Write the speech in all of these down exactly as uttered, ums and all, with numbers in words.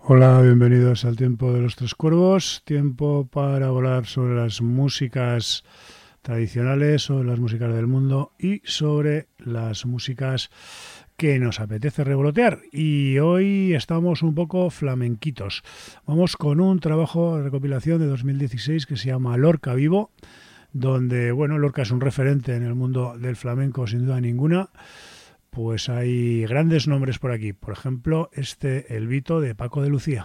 Hola, bienvenidos al Tiempo de los Tres Cuervos, tiempo para hablar sobre las músicas tradicionales, sobre las músicas del mundo y sobre las músicas que nos apetece revolotear. Y hoy estamos un poco flamenquitos. Vamos con un trabajo de recopilación de dos mil dieciséis que se llama Lorca Vivo, donde, bueno, Lorca es un referente en el mundo del flamenco sin duda ninguna. Pues hay grandes nombres por aquí. Por ejemplo, este El Vito de Paco de Lucía.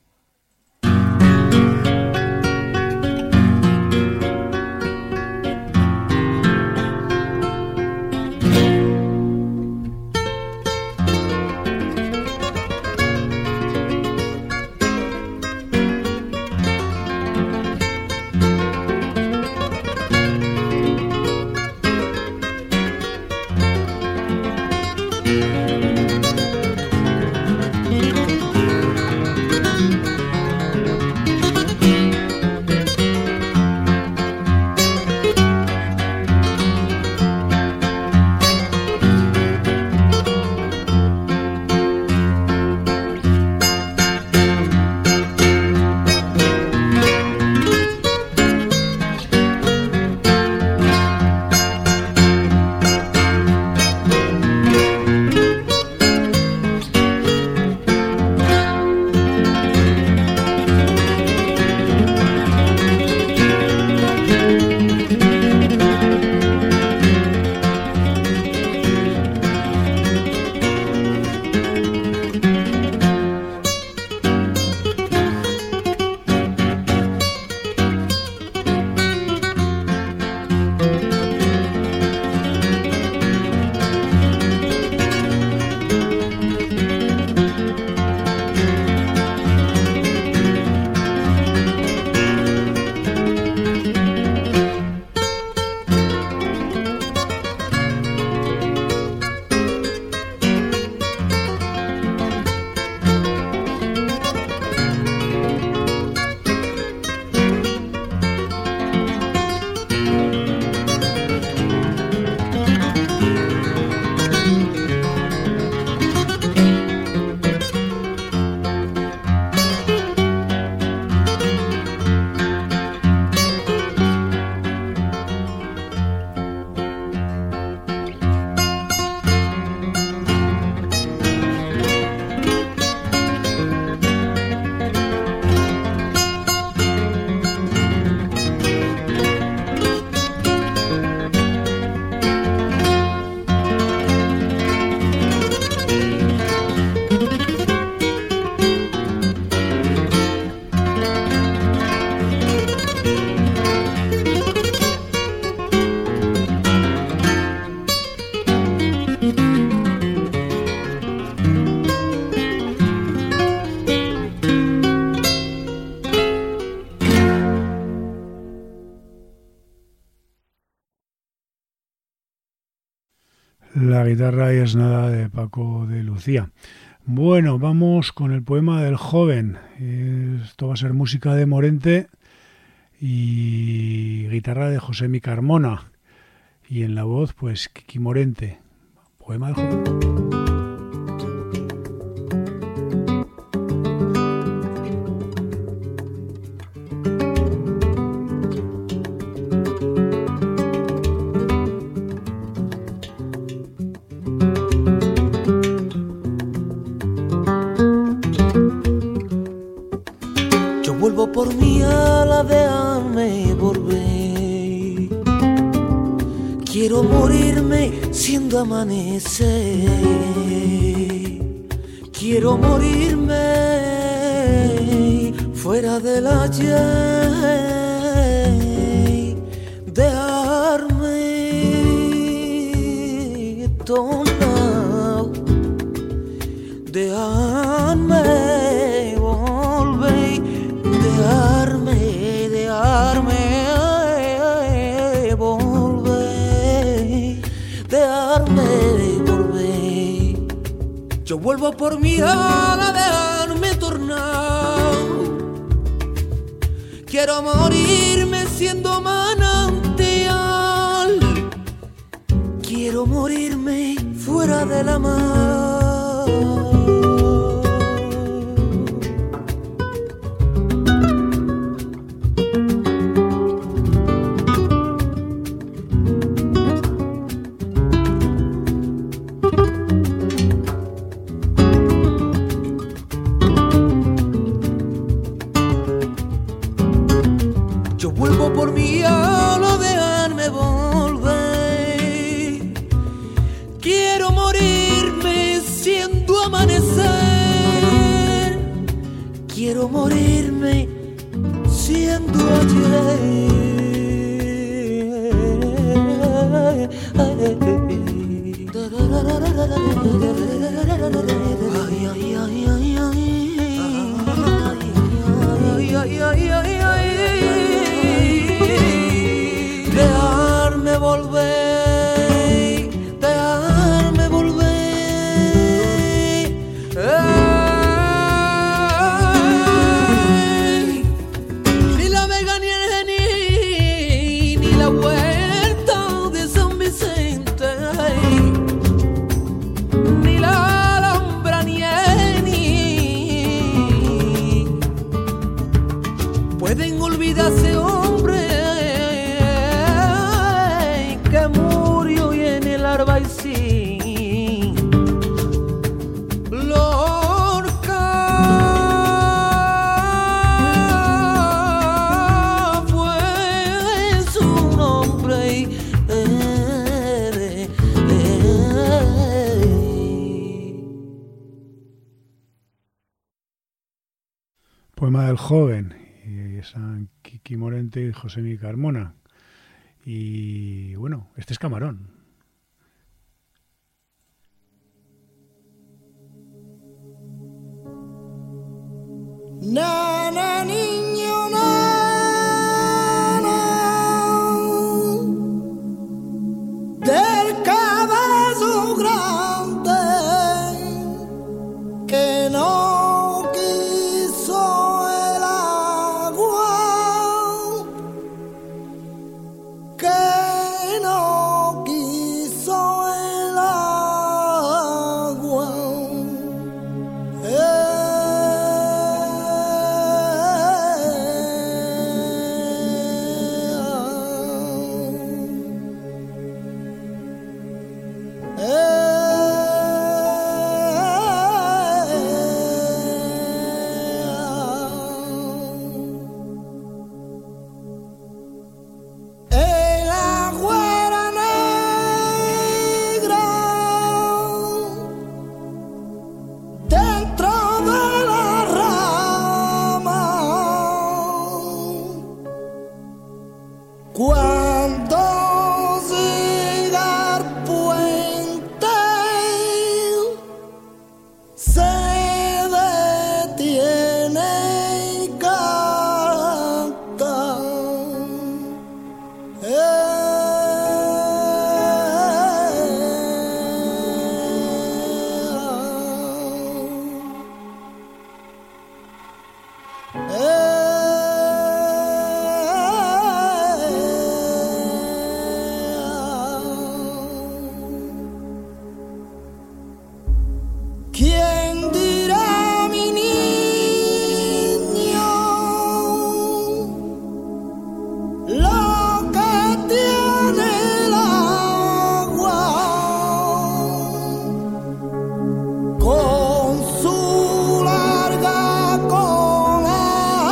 La guitarra y es nada de Paco de Lucía. Bueno, vamos con el poema del joven. Esto va a ser música de Morente y guitarra de Josemi Carmona. Y en la voz, pues, Kiki Morente. Poema del joven. Por mi ala déjame volver. Quiero morirme siendo amanecer. Quiero morirme fuera del ayer. Dejarme tornar. Dejarme Dejarme, dejarme volver, dejarme volver. Yo vuelvo por mi ala, dejarme tornar. Quiero morirme siendo manantial. Quiero morirme fuera de la mar. Yo vuelvo por mi ala, dejarme volver. Quiero morirme siendo amanecer. Quiero morirme siendo ayer. Ay, ay, ay, ay, ay. Ay, ay, ay, ay, ay. Dejarme volver, dejarme volver. Ay, ni la Vega ni el Geni, ni la Huerta de San Vicente, ni la Alhambra ni Eni pueden olvidarse, hombre, que murió y en el Albaicín Lorca fue su nombre. Eh, eh, eh. Poema del joven, y San Quiqui Morente y José Mi Carmona. Y bueno, este es Camarón. Nana, niño, nana, del caballo grande que no quiso el agua, que no quiso el agua. Eh, El agua era negra dentro de la rama cuando llega al puente se detiene y canta. ¿Quién dirá, mi niño, lo que tiene el agua con su larga cola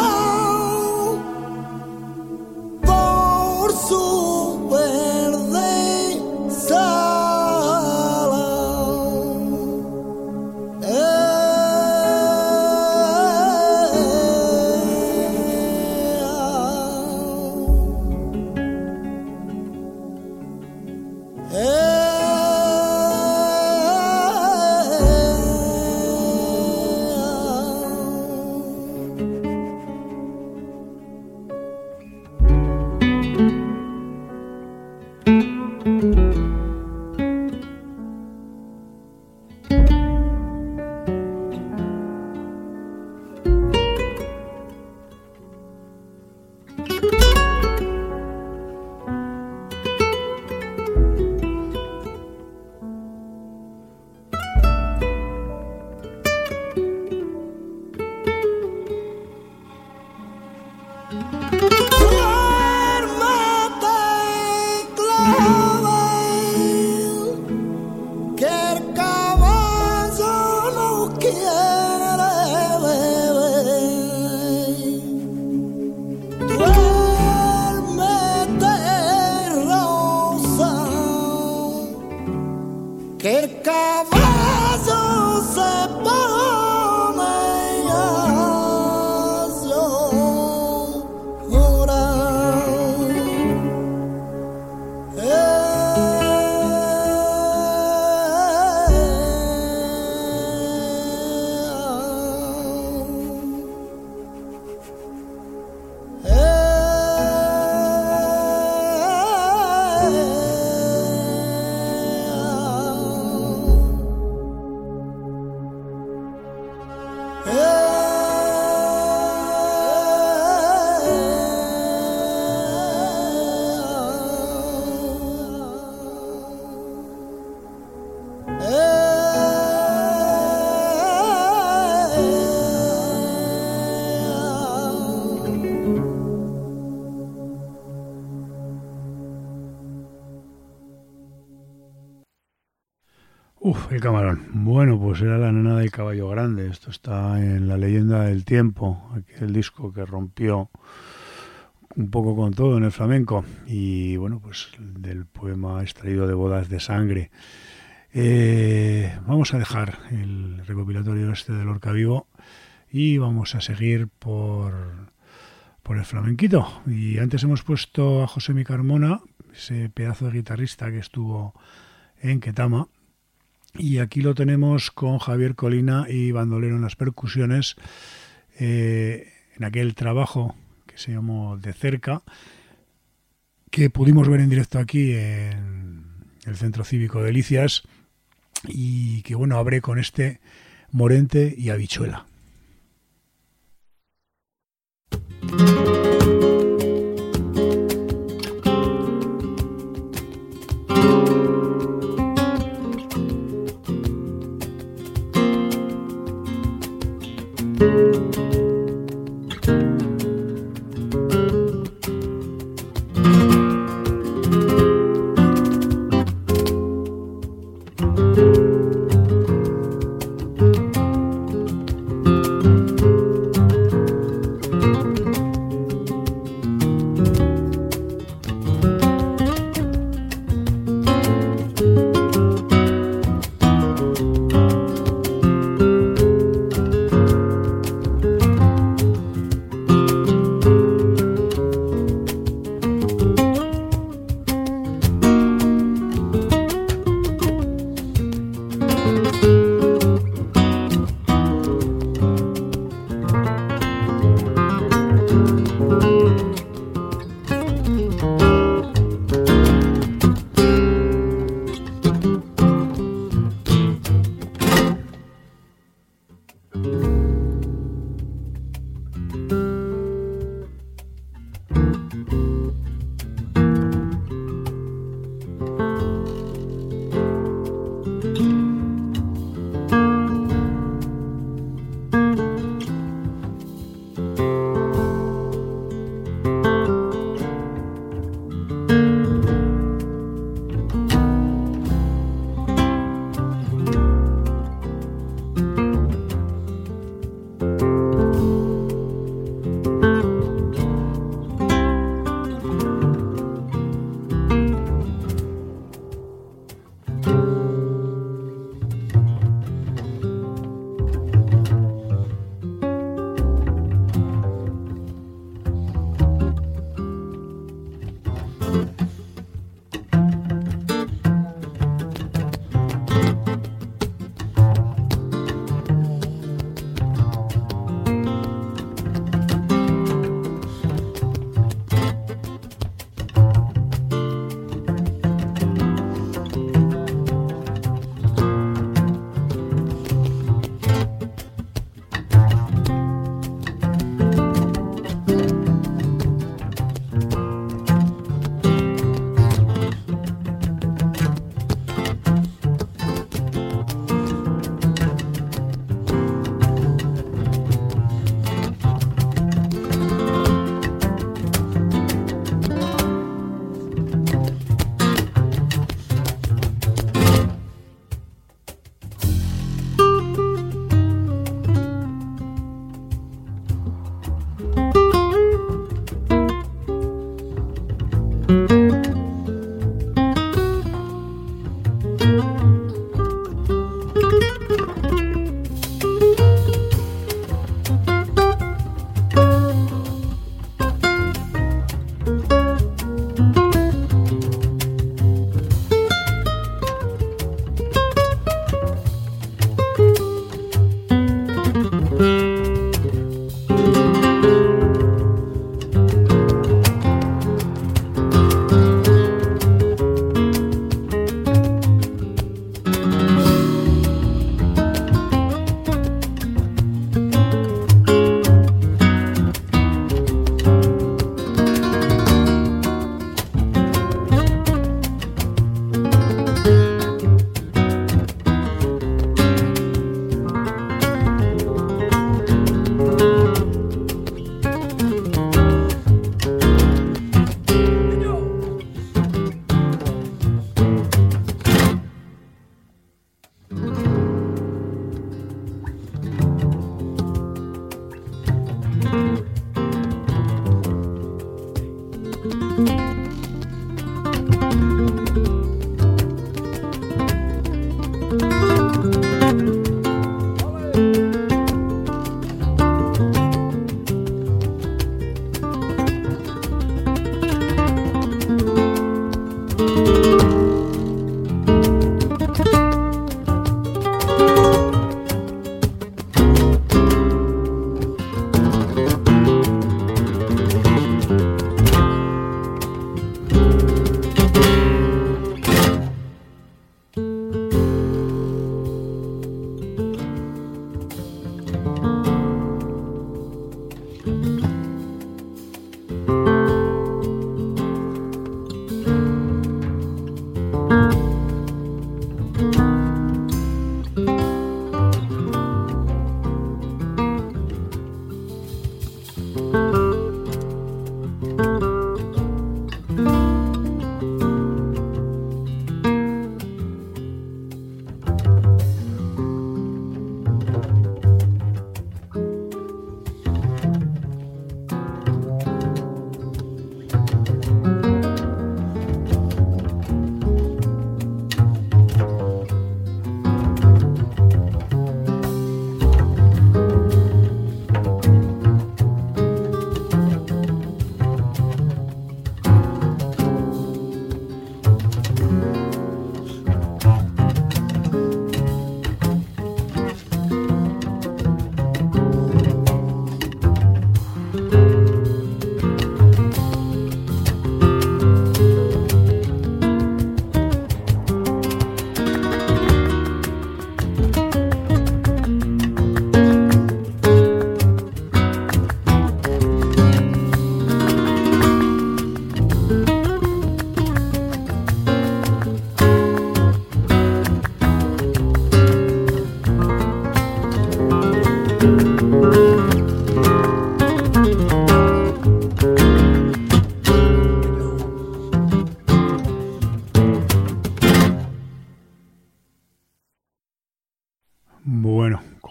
por su verde sala? Duérmete, Uf, el camarón. Bueno, pues era la nena del caballo grande. Esto está en La leyenda del tiempo, aquel disco que rompió un poco con todo en el flamenco. Y bueno, pues del poema extraído de Bodas de Sangre. Eh, vamos a dejar el recopilatorio este de Lorca Vivo y vamos a seguir por, por el flamenquito. Y antes hemos puesto a Josemi Carmona, ese pedazo de guitarrista que estuvo en Ketama. Y aquí lo tenemos con Javier Colina y bandolero en las percusiones, eh, en aquel trabajo que se llamó De Cerca, que pudimos ver en directo aquí en el Centro Cívico Delicias, y que bueno, abre con este Morente y Habichuela.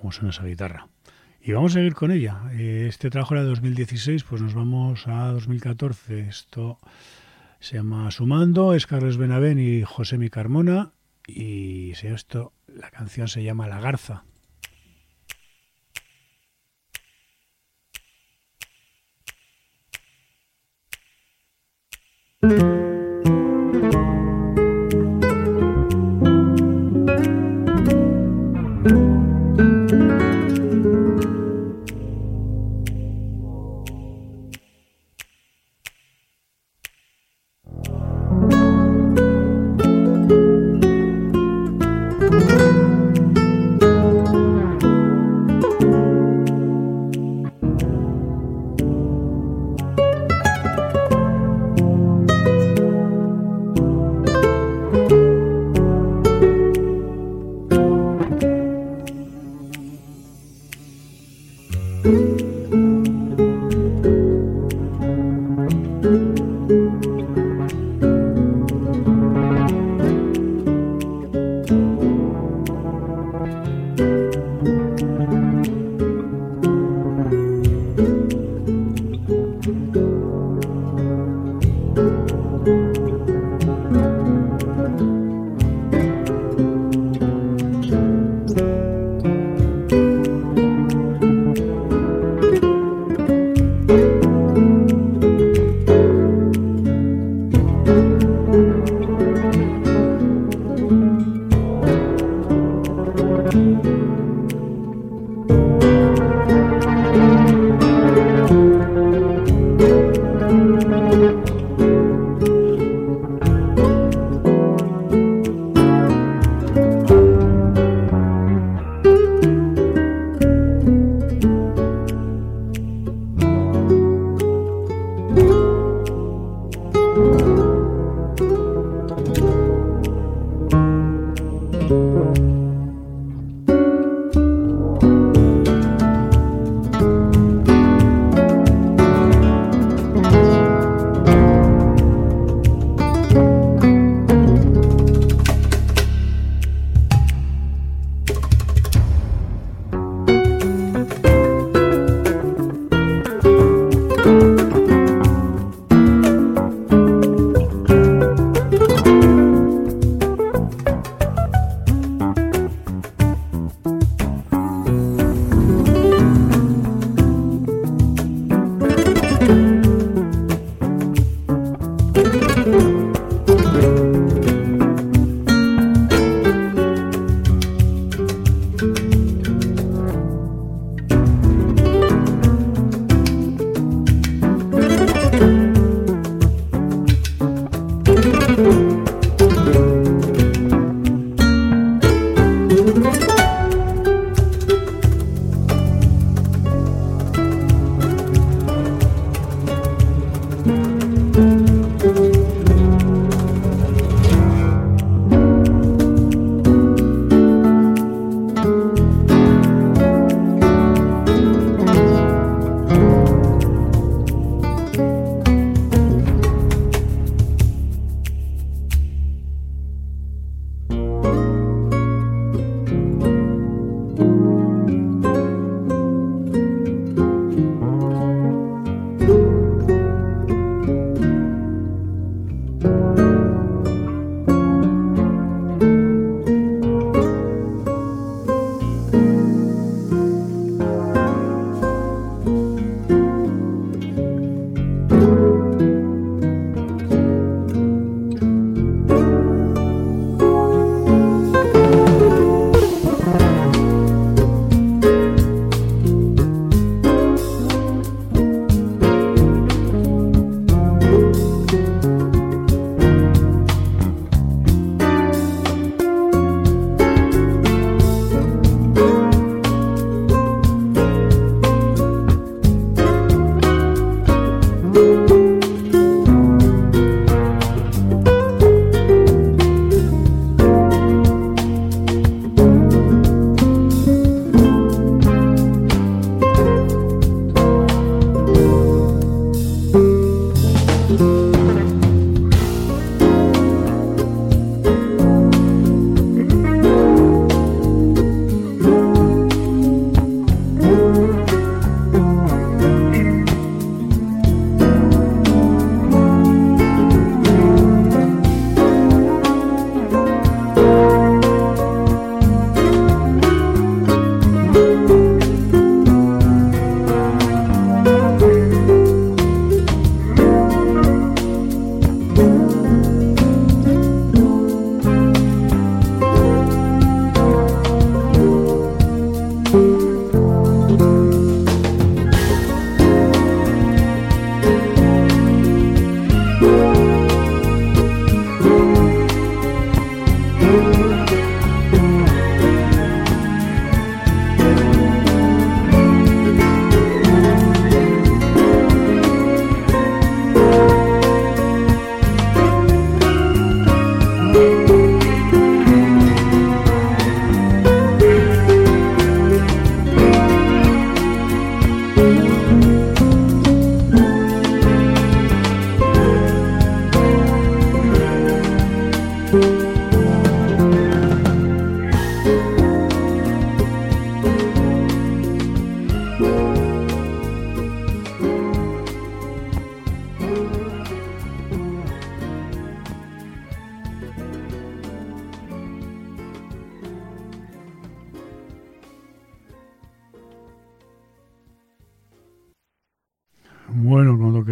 cómo suena esa guitarra. Y vamos a seguir con ella. Este trabajo era de dos mil dieciséis, pues nos vamos a dos mil catorce. Esto se llama Sumando, es Carles Benavent y Josemi Carmona. Y esto, la canción se llama La Garza.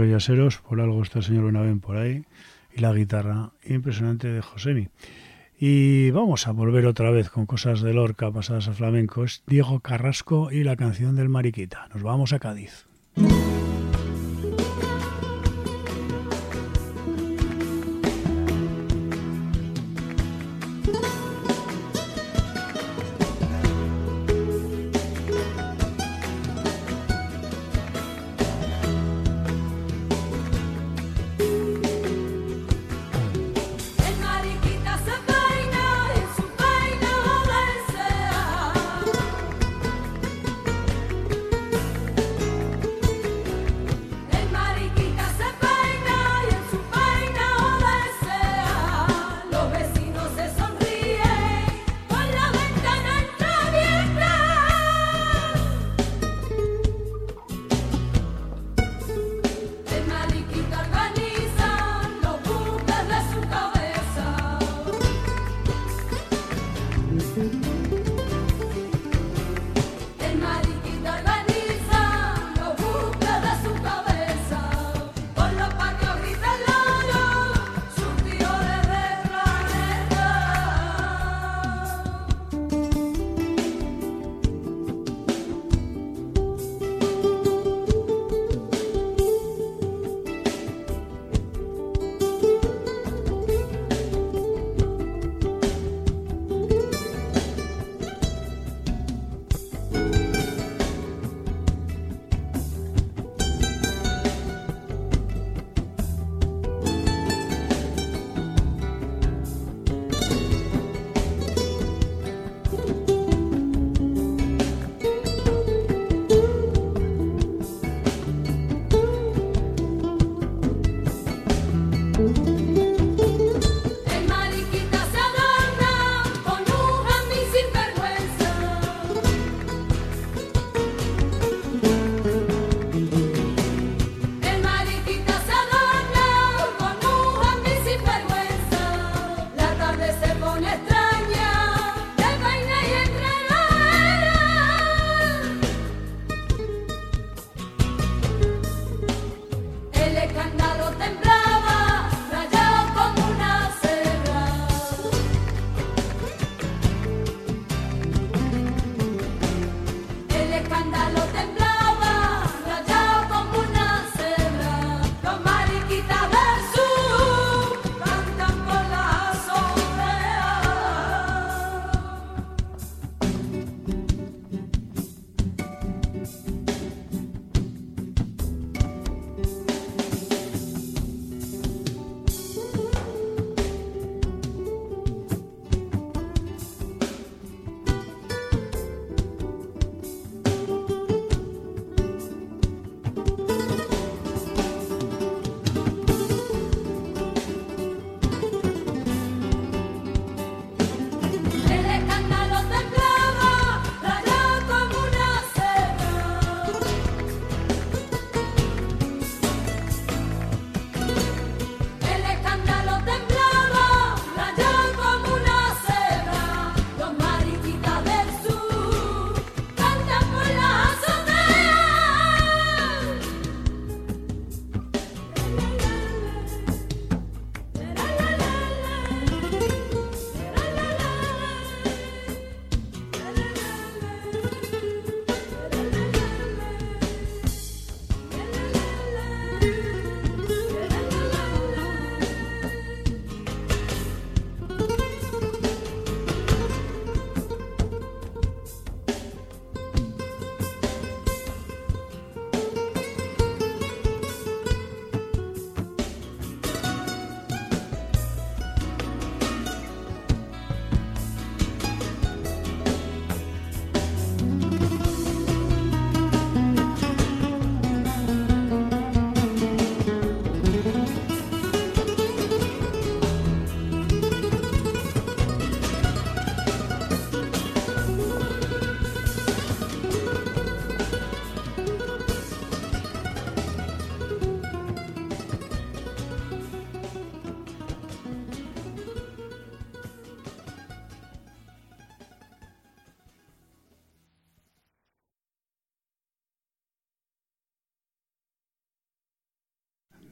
los yaseros, por algo está el señor Benavén por ahí, y la guitarra impresionante de Josemi. Y vamos a volver otra vez con cosas de Lorca pasadas a flamenco. Es Diego Carrasco y la canción del Mariquita. Nos vamos a Cádiz. Mariquita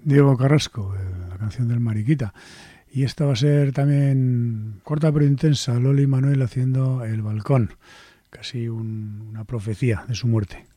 Diego Carrasco, la canción del Mariquita. Y esta va a ser también corta pero intensa, Loli Manuel haciendo El Balcón, casi un, una profecía de su muerte.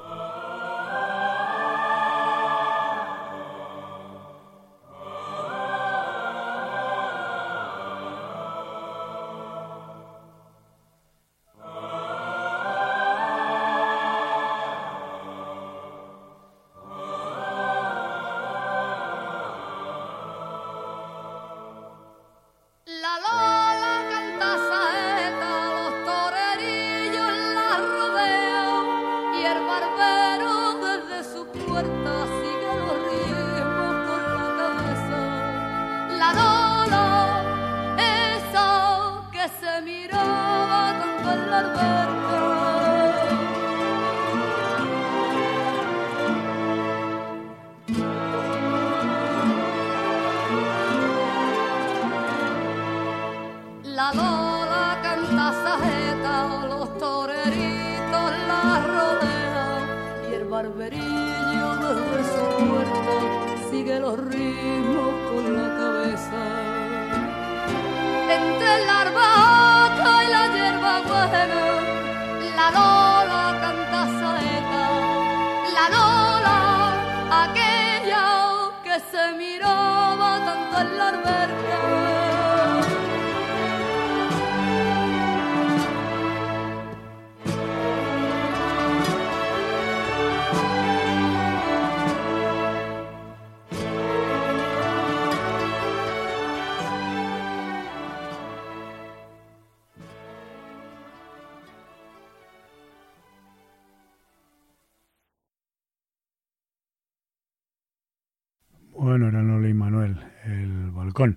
Bueno, era Loli y Manuel, El Balcón.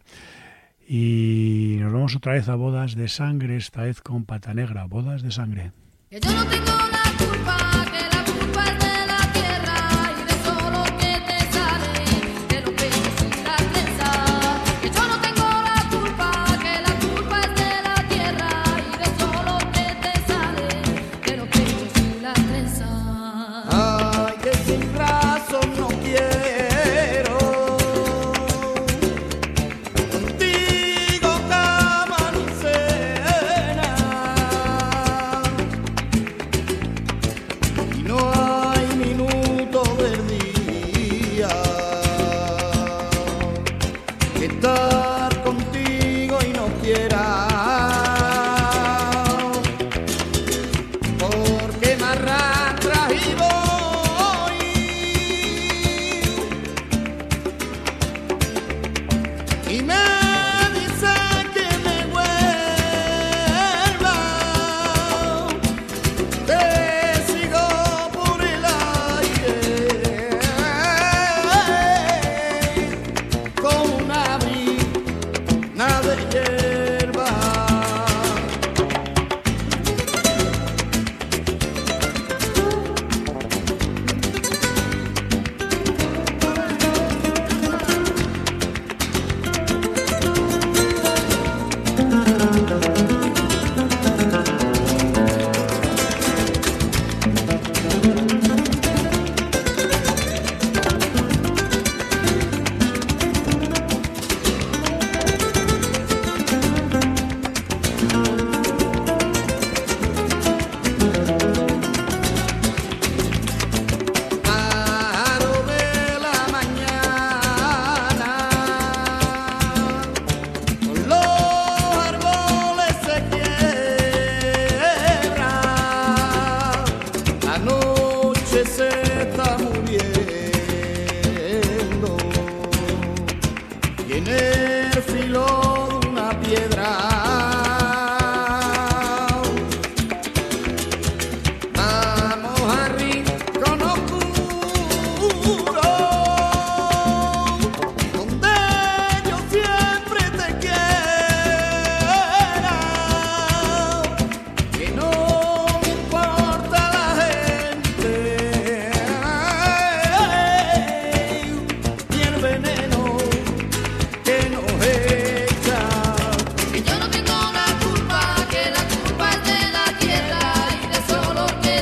Y nos vamos otra vez a Bodas de Sangre, esta vez con Pata Negra, Bodas de Sangre. Que yo no tengo la culpa, que la culpa es de la tierra y de todo lo que te sale, de los pechos y la trenza. Que yo no tengo la culpa, que la culpa es de la tierra y de todo lo que te sale, de los pechos y la trenza. Ay, que sin razón no quiero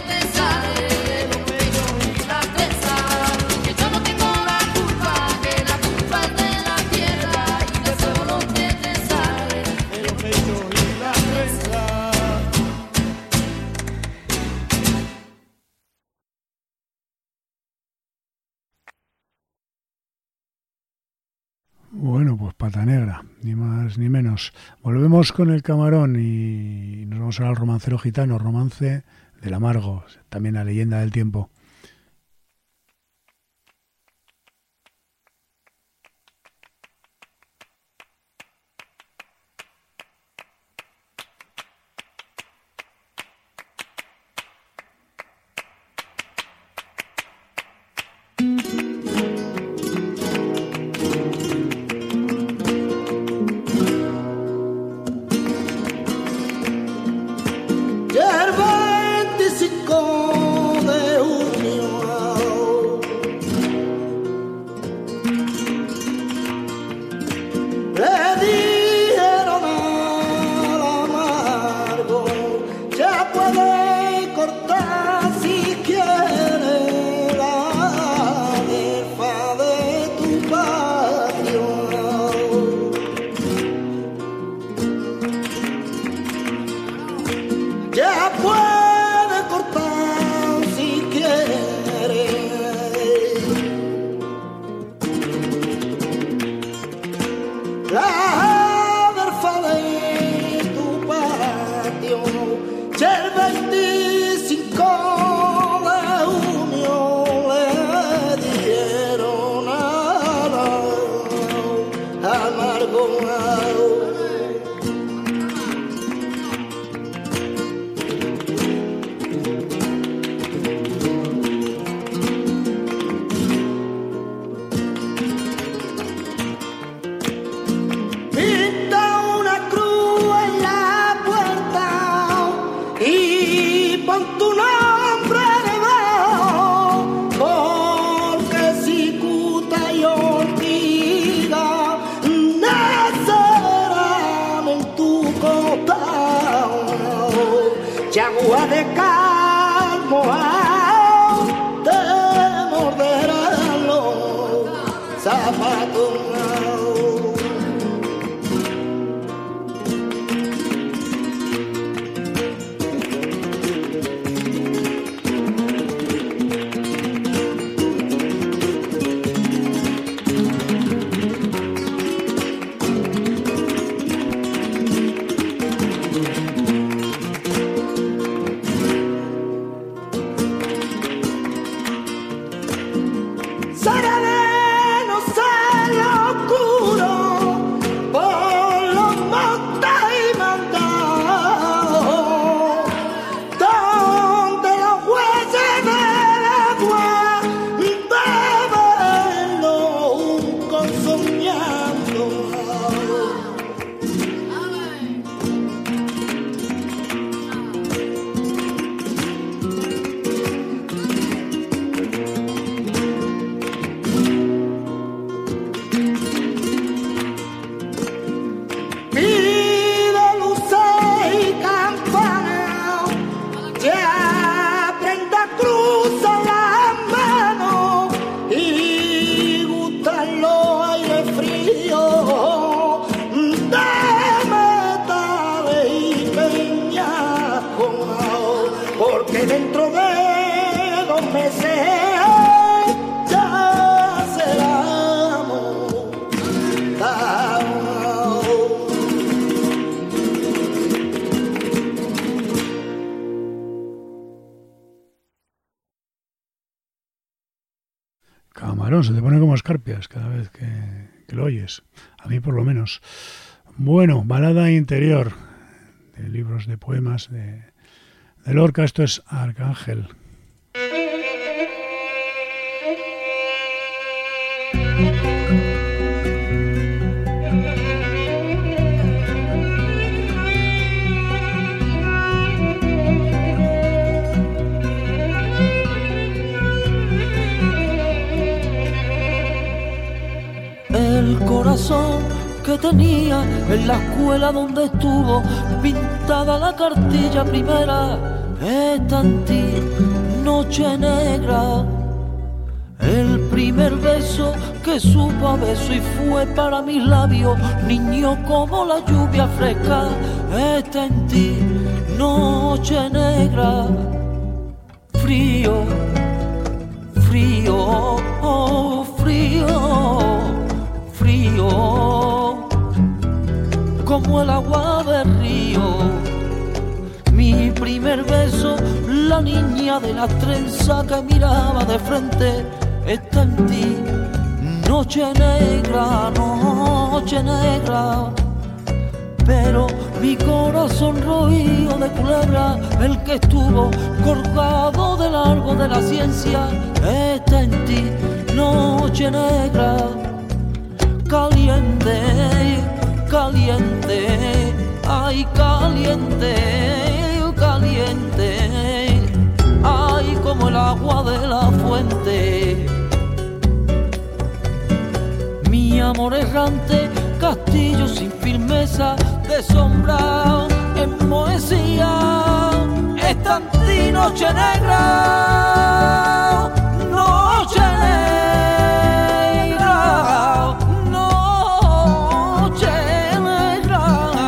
Que yo no tengo la culpa, que Bueno, pues Pata Negra, ni más ni menos. Volvemos con el Camarón y nos vamos al romancero gitano, romance del amargo, también la leyenda del tiempo. Agua de calmo te morderán los zapatos. Se te pone como escarpias cada vez que, que lo oyes, a mí por lo menos. Bueno, balada interior de libros de poemas de, de Lorca. Esto es Arcángel. El corazón que tenía en la escuela donde estuvo pintada la cartilla primera está en ti, noche negra. El primer beso que supo a beso y fue para mis labios, niño como la lluvia fresca, está en ti, noche negra. Frío, frío, oh, frío. Frío como el agua del río. Mi primer beso, la niña de las trenzas que miraba de frente, está en ti. Noche negra, noche negra, pero mi corazón roído de culebra, el que estuvo colgado del largo de la ciencia, está en ti. Noche negra, caliente, caliente, ay caliente, caliente, ay como el agua de la fuente. Mi amor errante, castillo sin firmeza, de sombra en poesía, está en ti. Noche negra, noche negra, noche negra,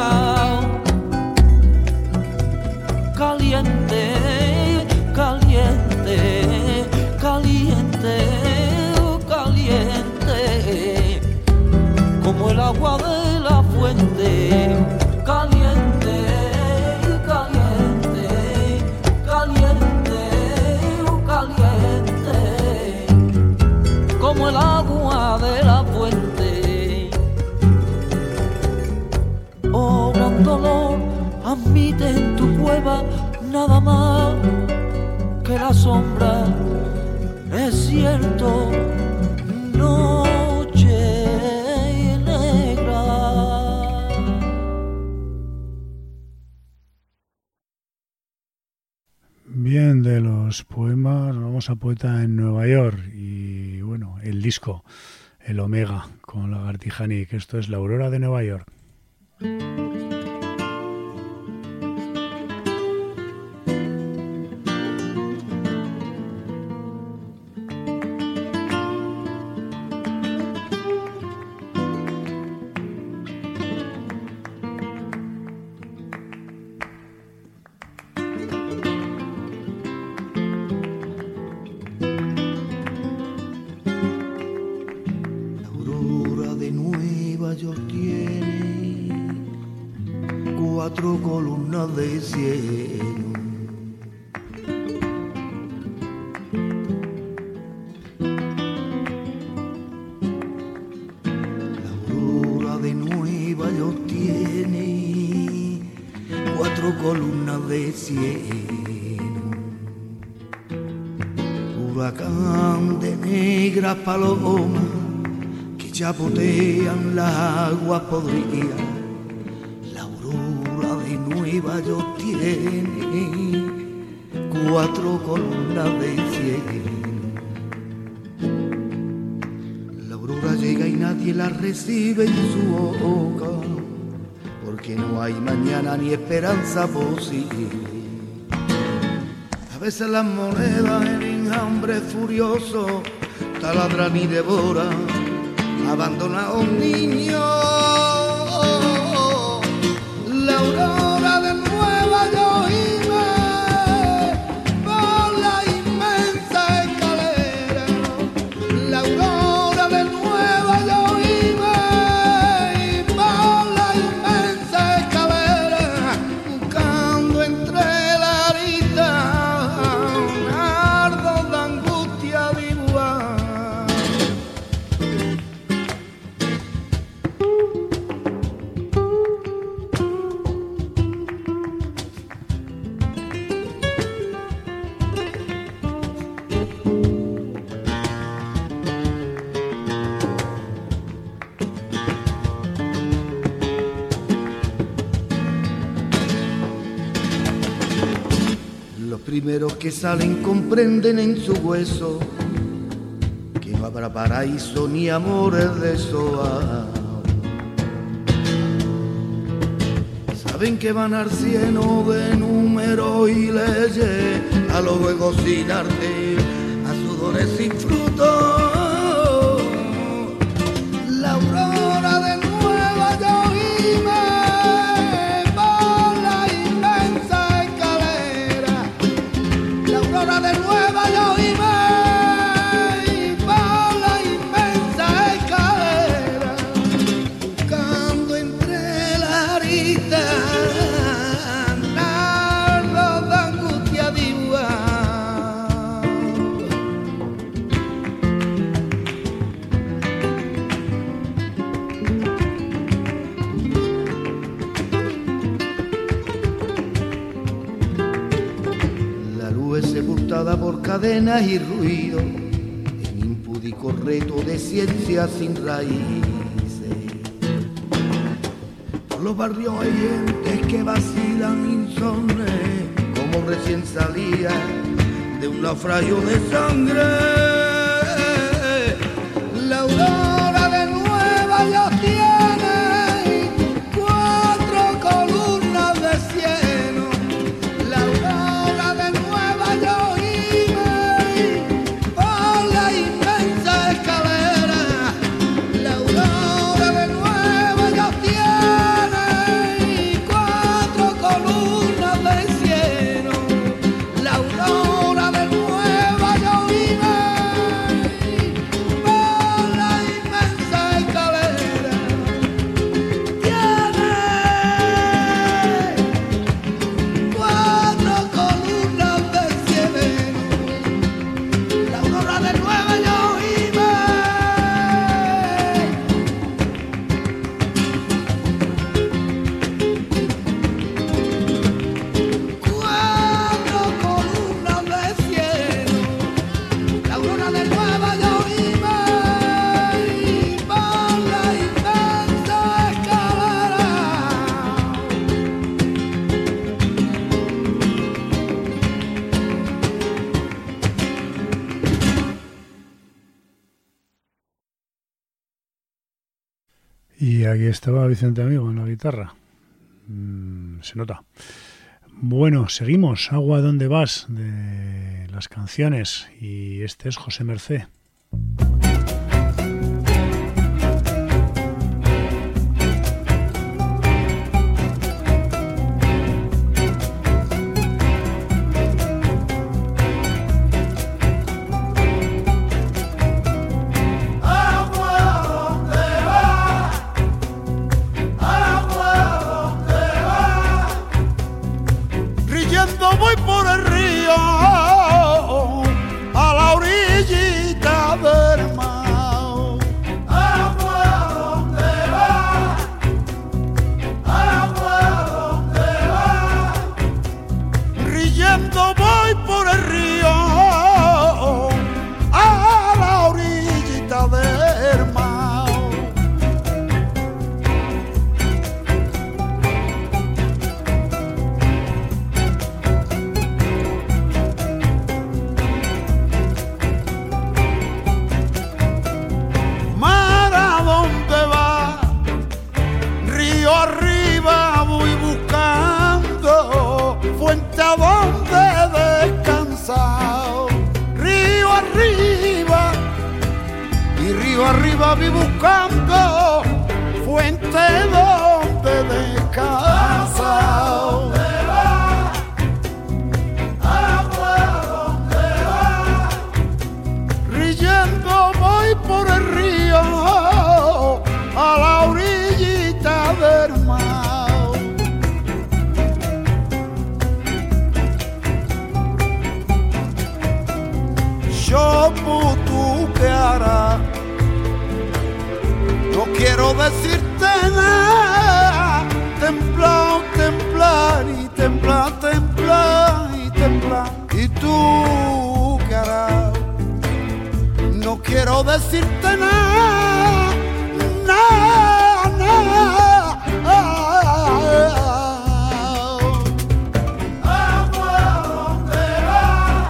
caliente, caliente, caliente, caliente, como el agua de la fuente. Caliente, caliente, caliente, caliente, como el agua de la fuente. Oh, gran dolor, admite en tu cueva nada más que la sombra. Es cierto, noche negra. Bien, de los poemas vamos a Poeta en Nueva York y bueno, el disco, el Omega con Lagartijani, que esto es La Aurora de Nueva York. Cuatro columnas de cielo, la aurora de Nueva York tiene cuatro columnas de cielo, huracán de negras palomas que chapotean las aguas podridas. Nueva York tiene cuatro columnas de cielo. La aurora llega y nadie la recibe en su boca, porque no hay mañana ni esperanza posible. A veces las monedas en enjambre furioso taladran y devoran, abandona a un niño. La aurora de Nueva York ime por la inmensa escalera. La aurora de Nueva York ime por la inmensa escalera, buscando entre la arista un ardo de angustia viva. Los primeros que salen comprenden en su hueso que no habrá paraíso ni amores de soa. Saben que van al cielo de números y leyes, a los juegos sin arte, a sudores sin fruto. La aurora de Nueva York ime por la inmensa escalera. La aurora de Nueva York ime por la inmensa escalera, buscando entre la arista cadenas y ruido, en impúdico reto de ciencia sin raíces. Por los barrios hay gentes que vacilan insones, como recién salía de un naufragio de sangre. La aurora de Nueva York tiene cuatro columnas de cielo. La aurora de Nueva York vive por la inmensa escalera. La aurora de Nueva York tiene cuatro columnas de cielo. La aurora de Nueva York vive por la inmensa escalera. Tiene cuatro columnas de cielo. La aurora de Nueva York vive. Cuatro columnas de cielo. La aurora de Nueva York vive por la inmensa escalera. Y aquí estaba Vicente Amigo en la guitarra. Mm, se nota. Bueno, seguimos. Agua, ¿dónde vas? De las canciones. Y este es José Mercé. Riendo voy por el río a la orillita del mar. Agua, ¿dónde va? Agua, ¿dónde va? Riendo voy por el río a la orillita del mar. Mar, ¿a dónde va? Río arriba voy buscando fuente a donde descansar. Río arriba y río arriba voy buscando fuente donde descansar. Riendo voy por el río a la orillita del mar. Yo, ¿tú qué harás? No quiero decirte nada. Templar, templar y templar, templar y templar. ¿Y tú qué harás? No quiero decirte nada, nada, nada. Agua, ¿dónde va?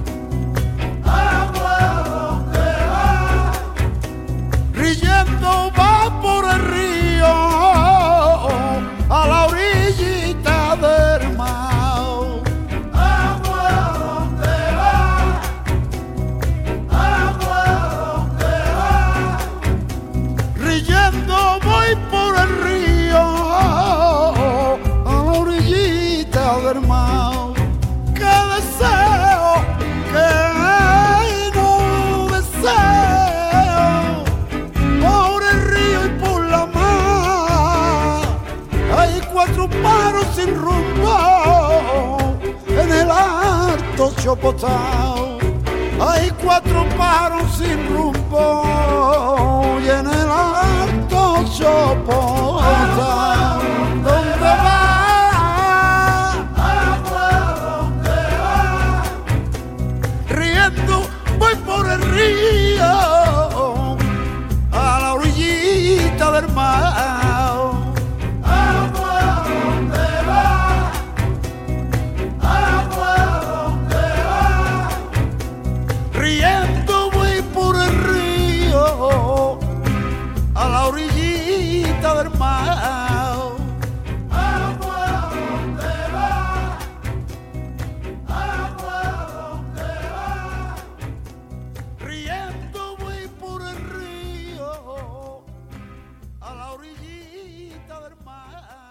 Agua, ¿dónde va? Riendo va por el río a la orillita del mar. Agua, ¿dónde va? Agua, ¿dónde va? Riendo voy por el río a la orillita del mar. Que deseo, que no deseo, por el río y por la mar. Hay cuatro paros sin rumbo en el alto Chopotao. Hay cuatro paros sin rumbo y en el alto Chopotao. ¿Dónde va? Agua, ¿dónde va? Río del mar. Agua, ¿dónde va? Agua, ¿dónde va? Riendo voy por el río a la orillita del mar. Agua, ¿dónde va? Agua, ¿dónde va? Riendo voy por el río a la orillita del mar.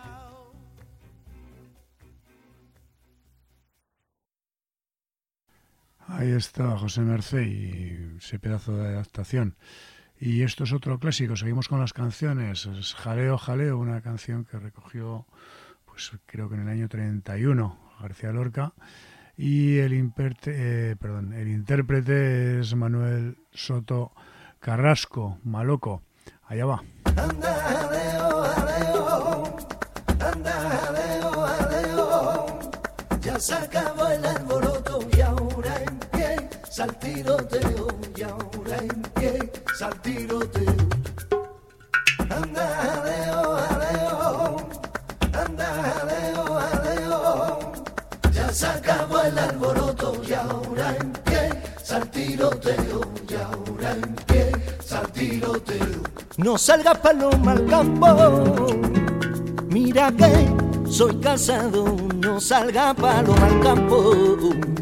Ahí está José Mercé y ese pedazo de adaptación. Y esto es otro clásico, seguimos con las canciones. Es Jaleo, Jaleo, una canción que recogió, pues creo que en el año treinta y uno, García Lorca. Y el, imperte, eh, perdón, el intérprete es Manuel Soto Carrasco, Maloco. Allá va. Anda, jaleo, jaleo, anda, jaleo, jaleo, ya se acabó el alboroto y ahora empieza el tiroteo, y ahora empieza el tiroteo. Anda, jaleo, jaleo, anda, jaleo, jaleo, ya se acabó el alboroto y ahora empieza el tiroteo, y ahora empieza el tiroteo. No salgas paloma al campo, mira que soy casado, no salgas paloma al campo,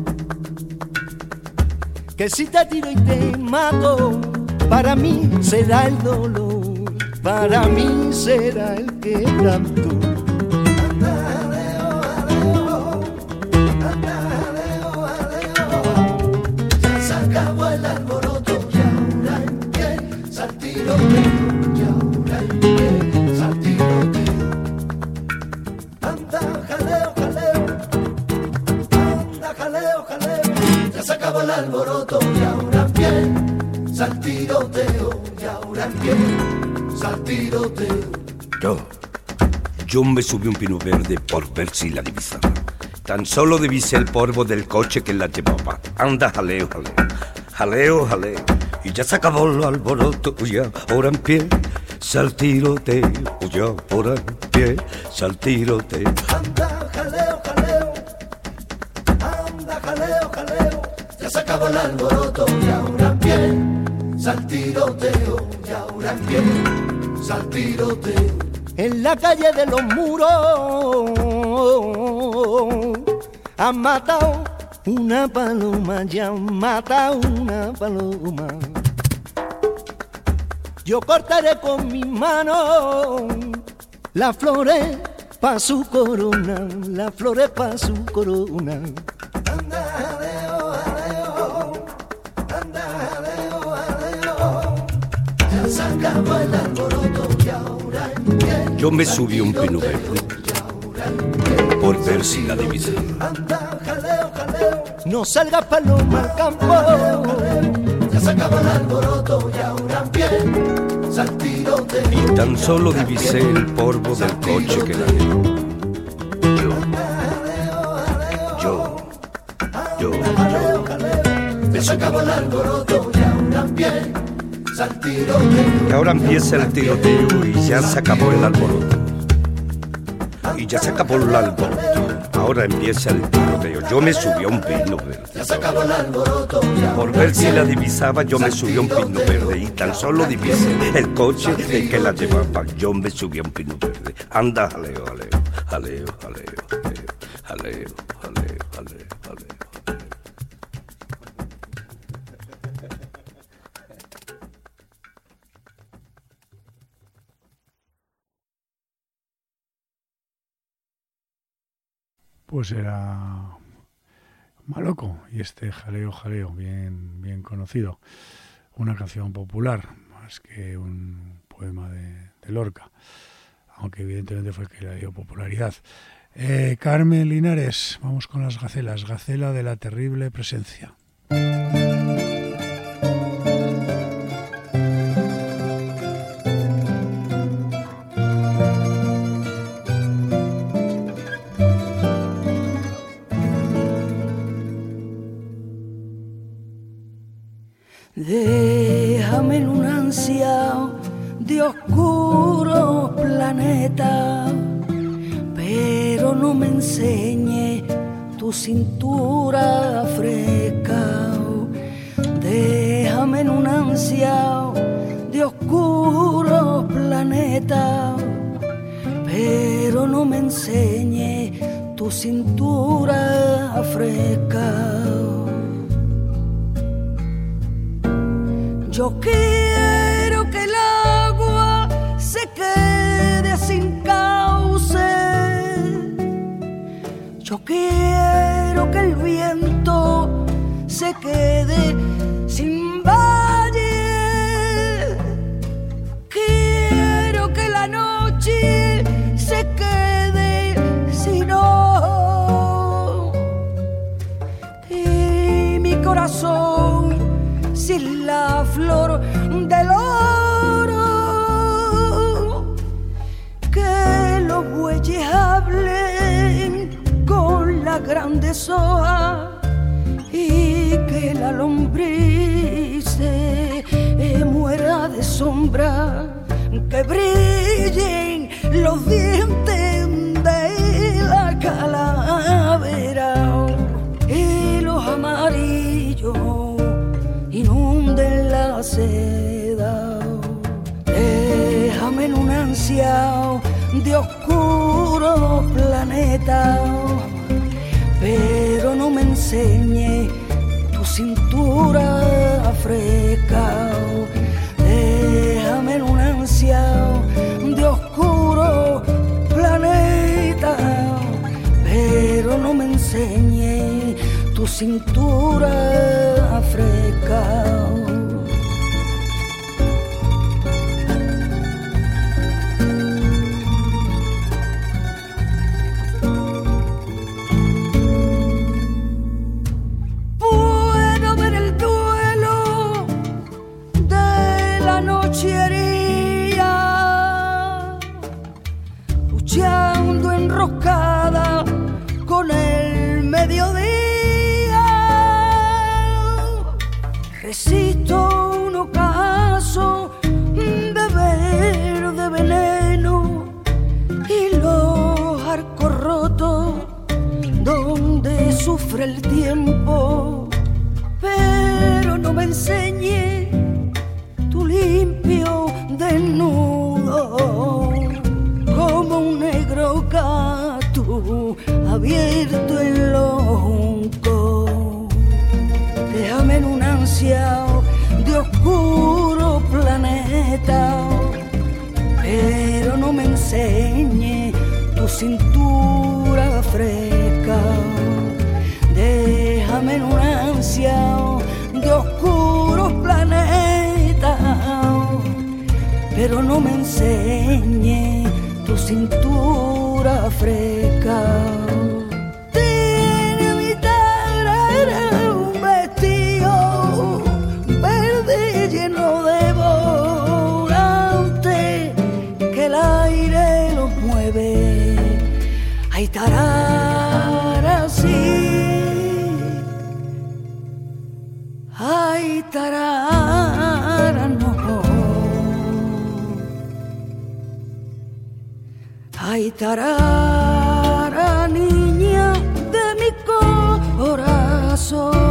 que si te tiro y te mato, para mí será el dolor, para mí será el quebranto. Anda, jaleo, jaleo, anda, jaleo, jaleo, ya se acabó el alboroto y ahora empieza el tiroteo. El alboroto y ahora empieza el tiroteo, y ahora empieza el tiroteo. Yo, yo me subí un pino verde por ver si la divisaba. Tan solo divisé el polvo del coche que la llevaba. Anda, jaleo, jaleo, jaleo, jaleo. Y ya se acabó el alboroto y ahora empieza el tiroteo, y ahora empieza el tiroteo. Anda, jaleo, jaleo, anda, jaleo, jaleo. Ya se acabó el alboroto y ahora empieza el tiroteo, y ahora empieza el tiroteo. En la calle de los muros han matado una paloma, ya han matado una paloma. Yo cortaré con mis manos las flores pa' su corona, las flores pa' su corona. Anda, jaleo, jaleo, anda, jaleo, jaleo, ya se acabó el alboroto y ahora empieza. Yo me subí un pino verde por ver si la divisaba. Anda, jaleo, jaleo, no salgas paloma al campo, ya se acabó el alboroto y ahora empieza el tiroteo. Y tan solo divisé el polvo del coche que la llevó. Yo, yo, yo, yo. Ya se acabó el alboroto y ahora empieza el tiroteo. Y ahora empieza el tiroteo y ya se acabó el alboroto. Y ya se acabó el alboroto. Ahora empieza el tiroteo. Yo me subí a un pino verde. Ya se acabó el alboroto. Por ver si la divisaba, yo me subí a un pino verde. Y tan solo divisé el coche de que la llevaba. Yo me subí a un pino verde. Anda, jaleo, jaleo, jaleo, jaleo, jaleo, jaleo, jaleo, jaleo. Pues era Maloco y este Jaleo, Jaleo, bien, bien conocido. Una canción popular, más que un poema de, de Lorca, aunque evidentemente fue el que le dio popularidad. Eh, Carmen Linares, vamos con las gacelas. Gacela de la terrible presencia. Déjame en un ansia de de oscuro planeta, pero no me enseñe tu cintura fresca. Déjame en un ansia de oscuro planeta, pero no me enseñe tu cintura fresca. Yo quiero que el agua se quede sin cauce. Yo quiero que el viento se quede sin valle. Quiero que la noche se quede sin oro y mi corazón sin la flor del oro. Que los bueyes hablen con la grande soja y que la lombriz se muera de sombra. Que brillen los dientes de la calavera y los amarillos inunden la seda. Déjame en un ansia de oscuro planeta, pero no me enseñe tu cintura fresca. Déjame en un ansia de oscuro planeta, pero no me enseñe tu cintura fresca. Puedo ver el duelo de la nochería, luchando enroscada con el mediodía. Resisto un ocaso de verde veneno y los arcos rotos donde sufre el tiempo, pero no me enseñe tu limpio desnudo como un negro gato abierto en los juncos. Déjame en un ansia de oscuro planeta, pero no me enseñe tu cintura fresca. Déjame en un ansia de oscuro planeta, pero no me enseñe tu cintura fresca. Tiene mi tarara un vestido verde lleno de volantes que el aire los mueve. Ay, tarara, sí. Ay, tarara, no. Ay, tarara, niña de mi corazón.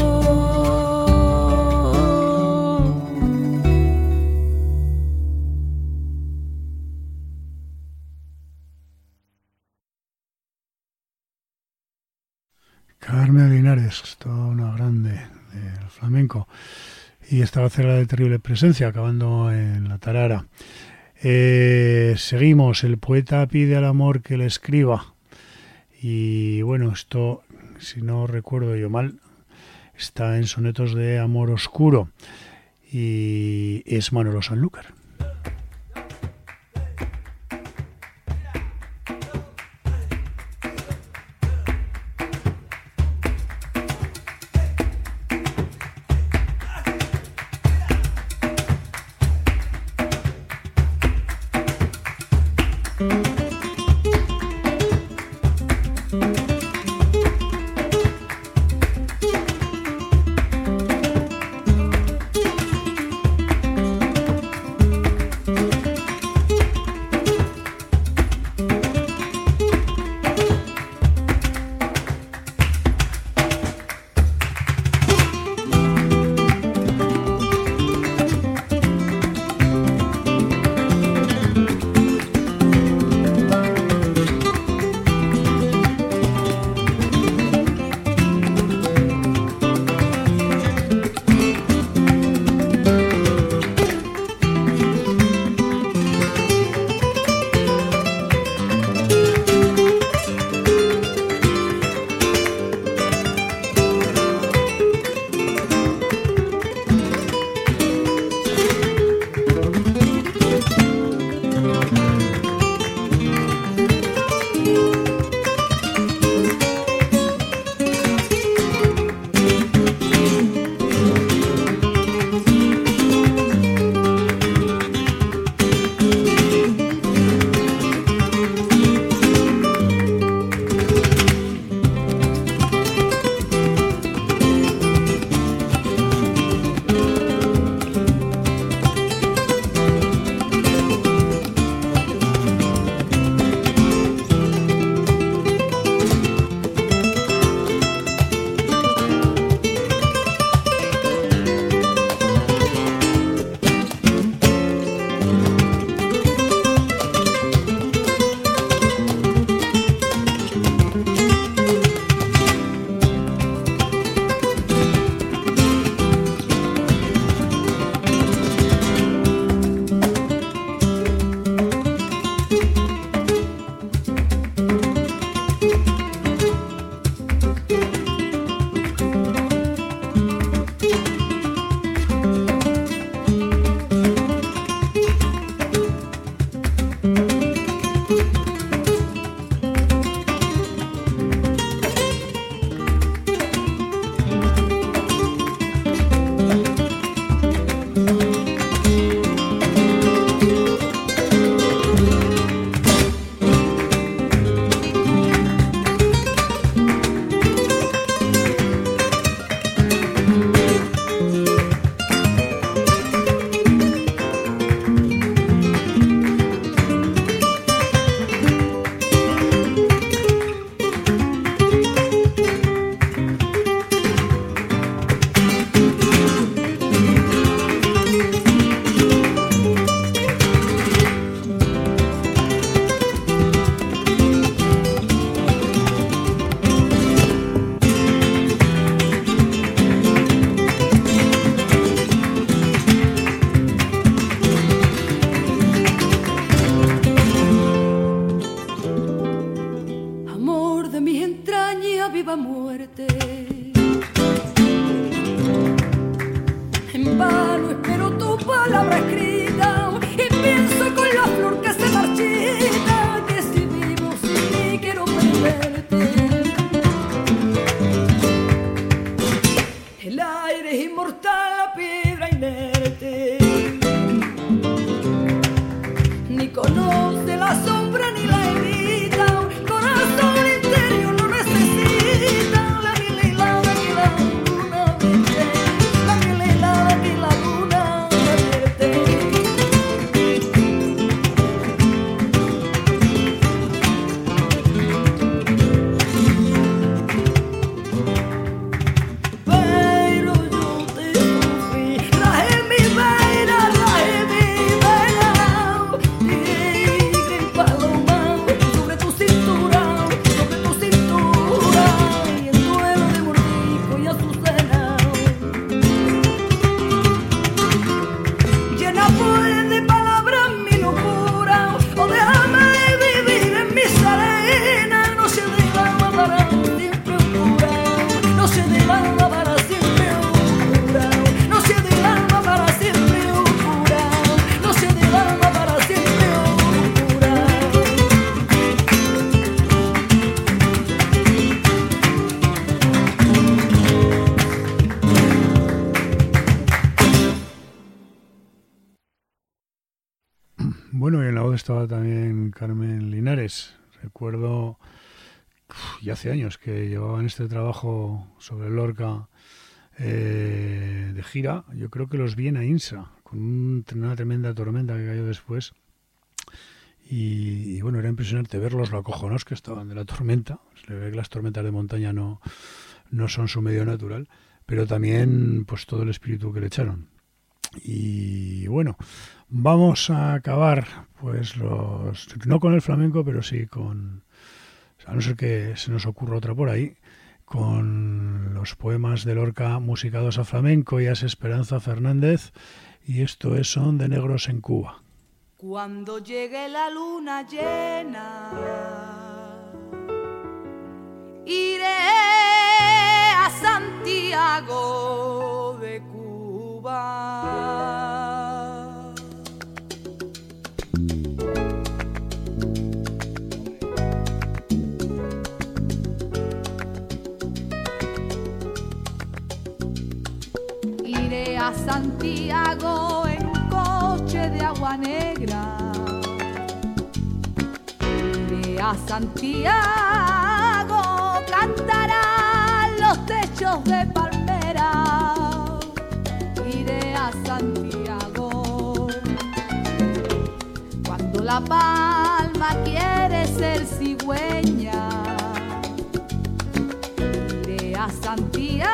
Carmen Linares, toda una grande del flamenco. Y esta va a ser la de Terrible Presencia, acabando en la tarara. Eh, seguimos, el poeta pide al amor que le escriba. Y bueno, esto, si no recuerdo yo mal, está en Sonetos de Amor Oscuro. Y es Manolo Sanlúcar. conoce la sombra ni la evita, corazón interior no necesita. La mila y la que la luna vierte, la mila y la que la luna vierte. Pero yo te sufrí, traje mi vaina, traje mi vaina, tigre y paloma, sobre tu cintura, sobre tu cintura, y en duelo de mordisco y azucena. Llena pues de palabras mi locura, o déjame vivir en mis arenas. No se del alma para siempre oscura, no se del alma para siempre oscura, no se del alma para siempre oscura, no se del alma para siempre oscura. Bueno, y en la voz estaba también Carmen Linares. Recuerdo, uf, ya hace años que llevaban este trabajo sobre Lorca eh, de gira. Yo creo que los vi en Ainsa, con un- una tremenda tormenta que cayó después. Y, y bueno, era impresionante verlos, lo acojonados que estaban de la tormenta. Se le ve que las tormentas de montaña no, no son su medio natural, pero también pues todo el espíritu que le echaron. Y bueno, vamos a acabar pues los no con el flamenco, pero sí con, a no ser que se nos ocurra otra por ahí, con los poemas de Lorca musicados a flamenco. Y es Esperanza Fernández, y esto es Son de Negros en Cuba. Cuando llegue la luna llena, iré a Santiago de Cuba. Iré a Santiago en coche de agua negra. Iré a Santiago, cantarán los techos de palmera. Iré a Santiago cuando la palma quiere ser cigüeña. Iré a Santiago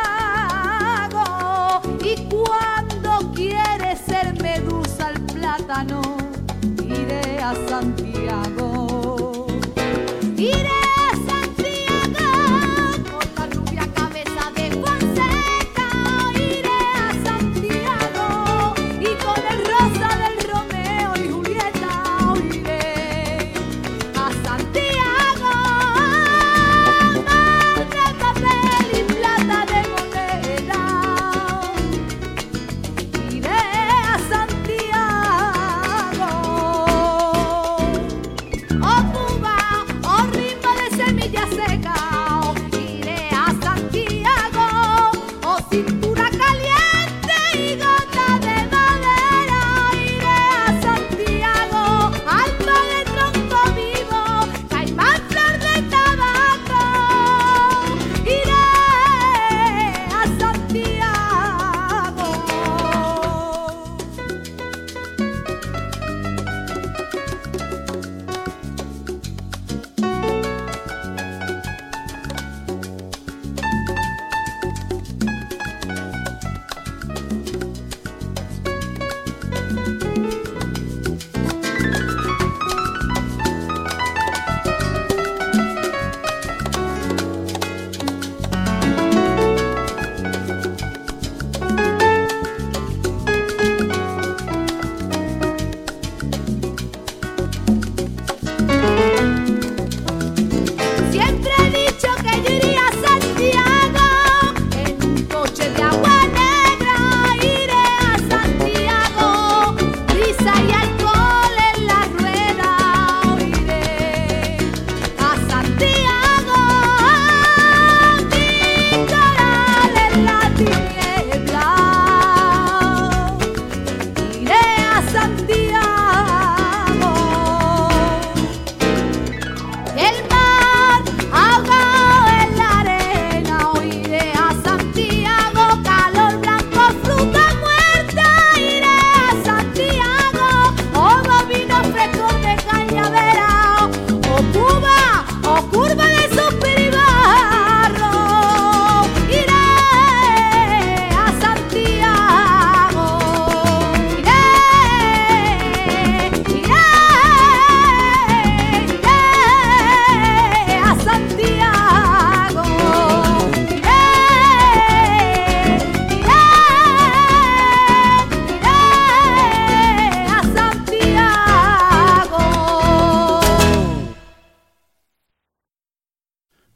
y cuando quiere ser medusa el plátano, iré a Santiago. Iré a Santiago con la rubia cabeza de Fonseca. Iré a Santiago y con el rosa del Romeo y Julieta. Iré a Santiago, mar de papel y plata de moneda. Iré a Santiago.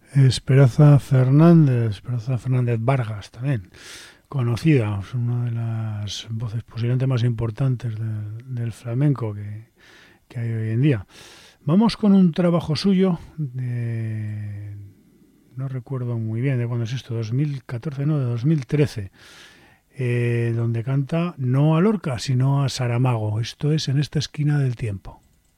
Esperanza Fernández, Esperanza Fernández Vargas también, conocida, es una de las voces posiblemente más importantes del, del flamenco que, que hay hoy en día. Vamos con un trabajo suyo, de, no recuerdo muy bien de cuándo es esto, dos mil catorce, no, de dos mil trece, eh, donde canta no a Lorca, sino a Saramago. Esto es En esta esquina del tiempo.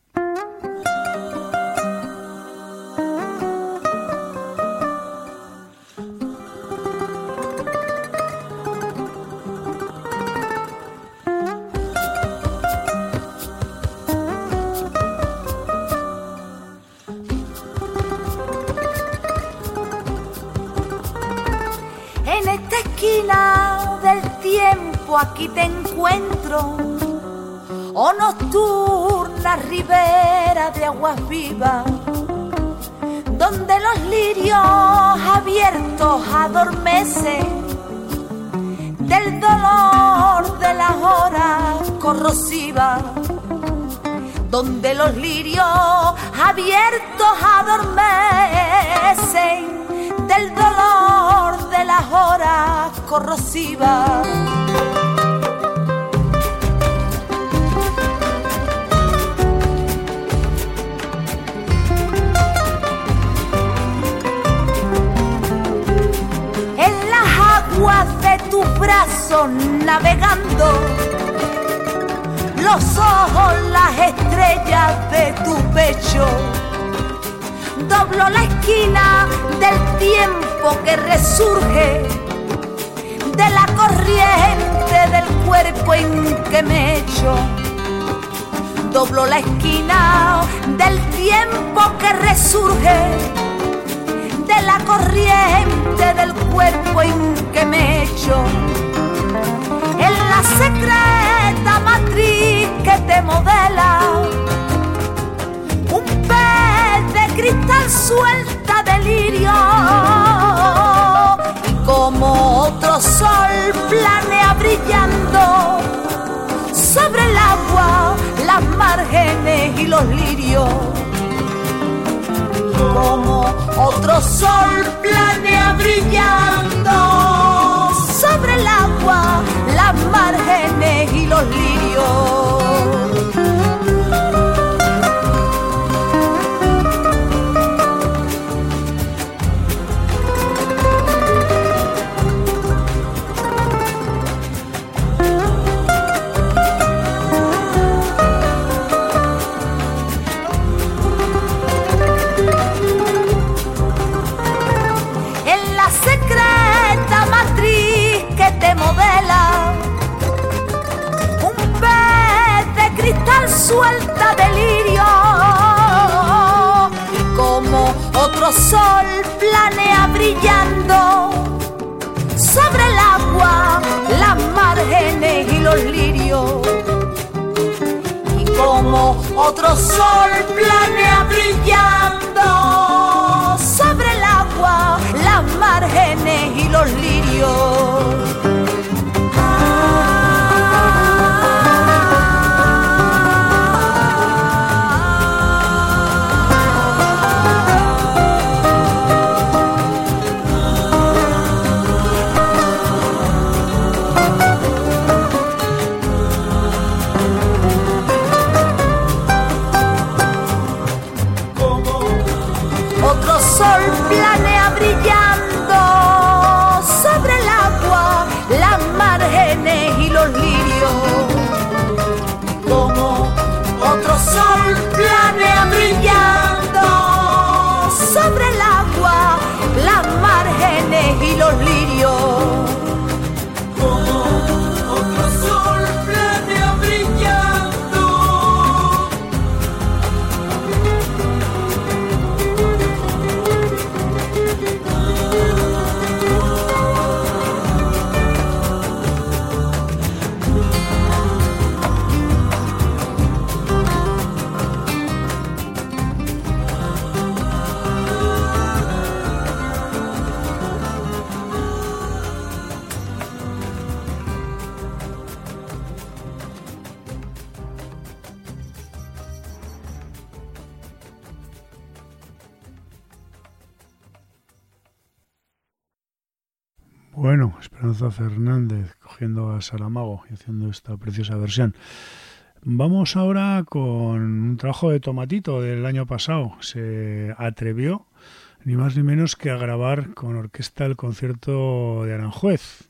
Aquí te encuentro, oh nocturna ribera de aguas vivas, donde los lirios abiertos adormecen del dolor de las horas corrosivas, donde los lirios abiertos adormecen del dolor de las horas corrosivas. De tus brazos navegando, los ojos, las estrellas de tu pecho, doblo la esquina del tiempo que resurge de la corriente del cuerpo en que me echo, doblo la esquina del tiempo que resurge de la corriente del cuerpo en que me echo, en la secreta matriz que te modela, un pez de cristal suelta delirio, y como otro sol planea brillando sobre el agua, las márgenes y los lirios. Como otro sol planea brillando sobre el agua, las márgenes y los lirios. Suelta delirio, y como otro sol planea brillando sobre el agua, las márgenes y los lirios, y como otro sol planea brillando sobre el agua, las márgenes y los lirios. Bueno, Esperanza Fernández cogiendo a Saramago y haciendo esta preciosa versión. Vamos ahora con un trabajo de Tomatito del año pasado. Se atrevió ni más ni menos que a grabar con orquesta el concierto de Aranjuez.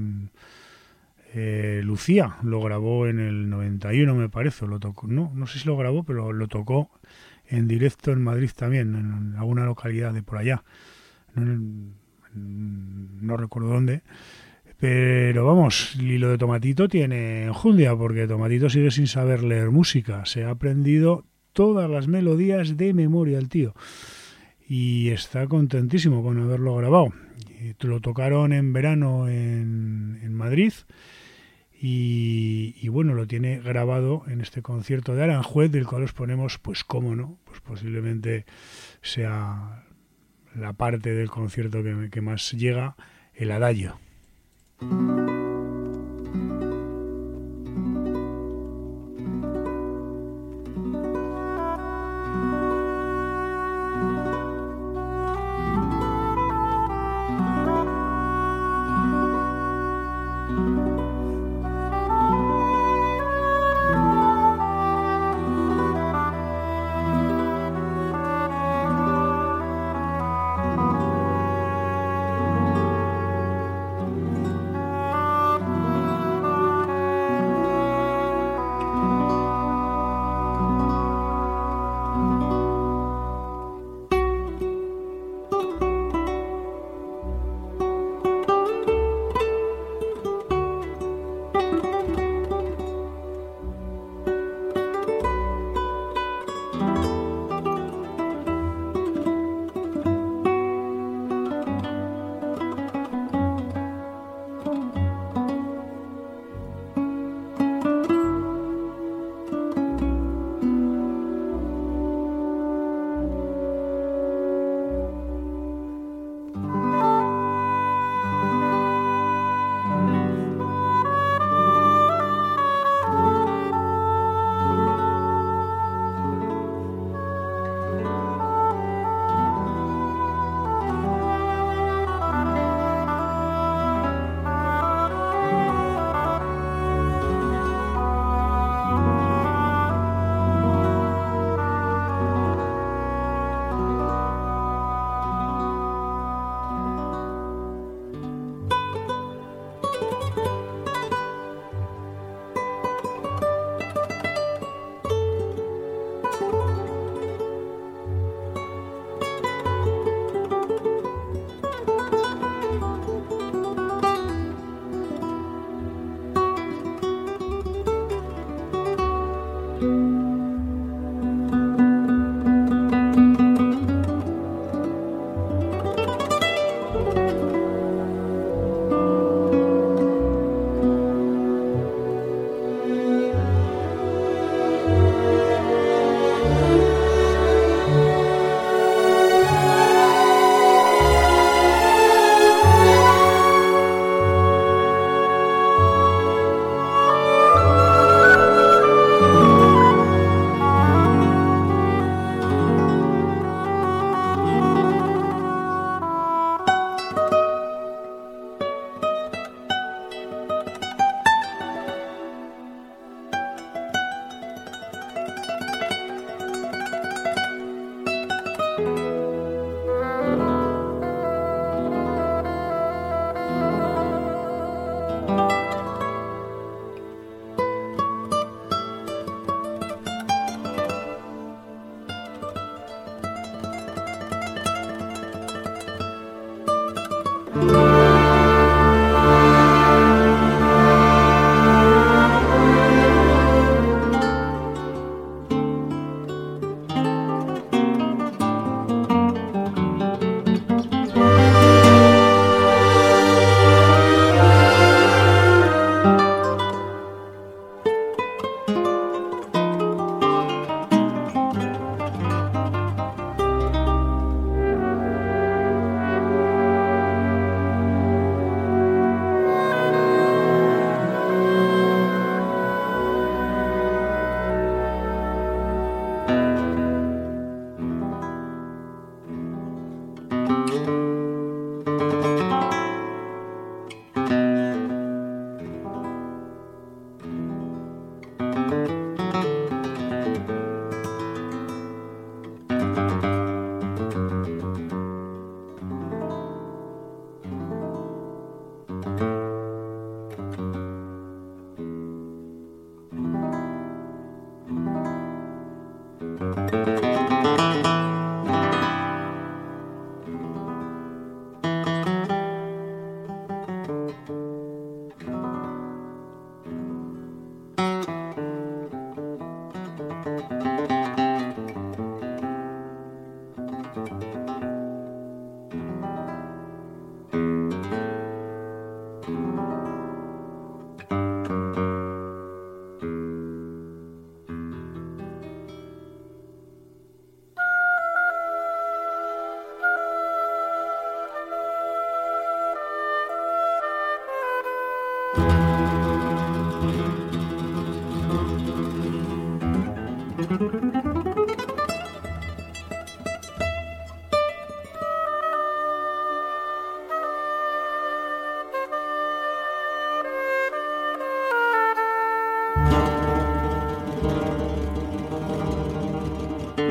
Eh, Lucía lo grabó en el noventa y uno, me parece, lo tocó, no, no sé si lo grabó, pero lo tocó en directo en Madrid también, en alguna localidad de por allá. No, no recuerdo dónde. Pero vamos, y lo de Tomatito tiene enjundia, porque Tomatito sigue sin saber leer música. Se ha aprendido todas las melodías de memoria el tío. Y está contentísimo con haberlo grabado. Y lo tocaron en verano en, en Madrid. Y, y bueno, lo tiene grabado en este concierto de Aranjuez, del cual os ponemos, pues cómo no, pues posiblemente sea la parte del concierto que, que más llega, el adagio.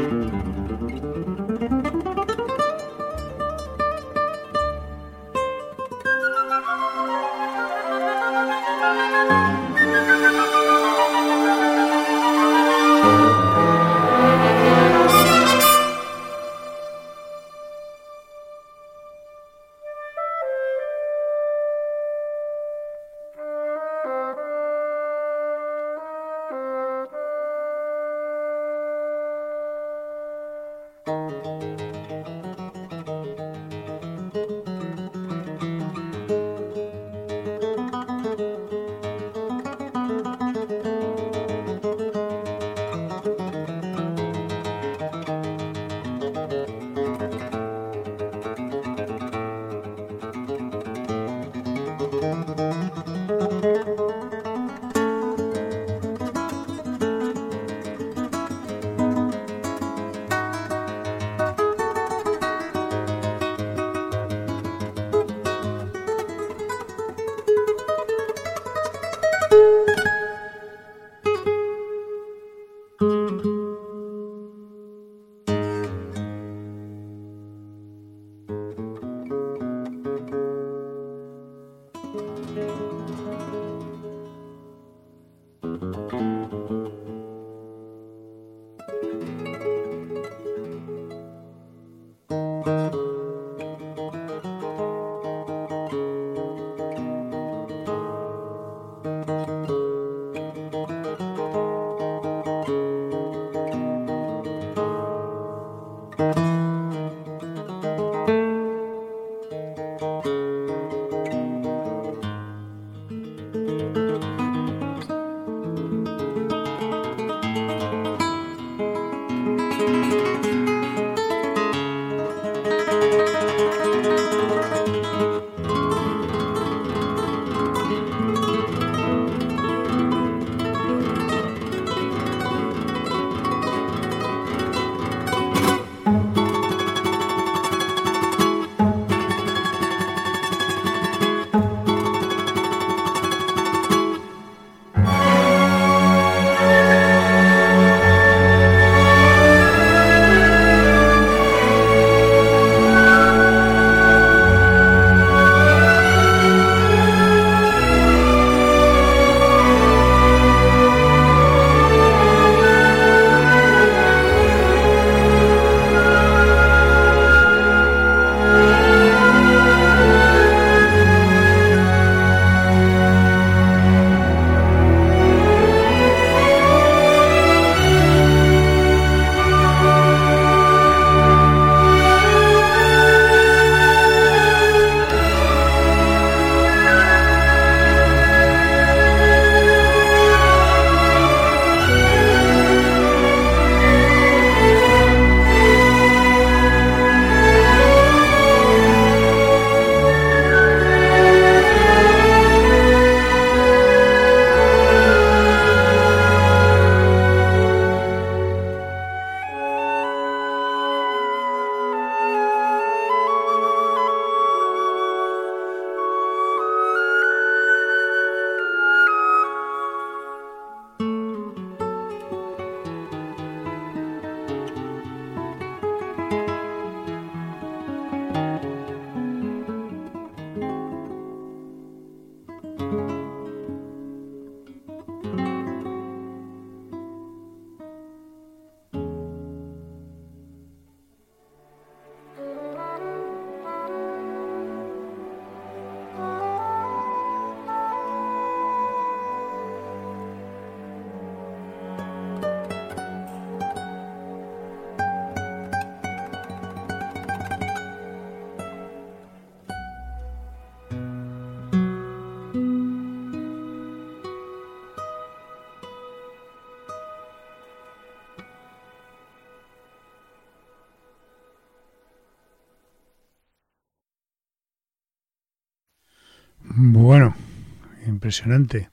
Bueno, impresionante.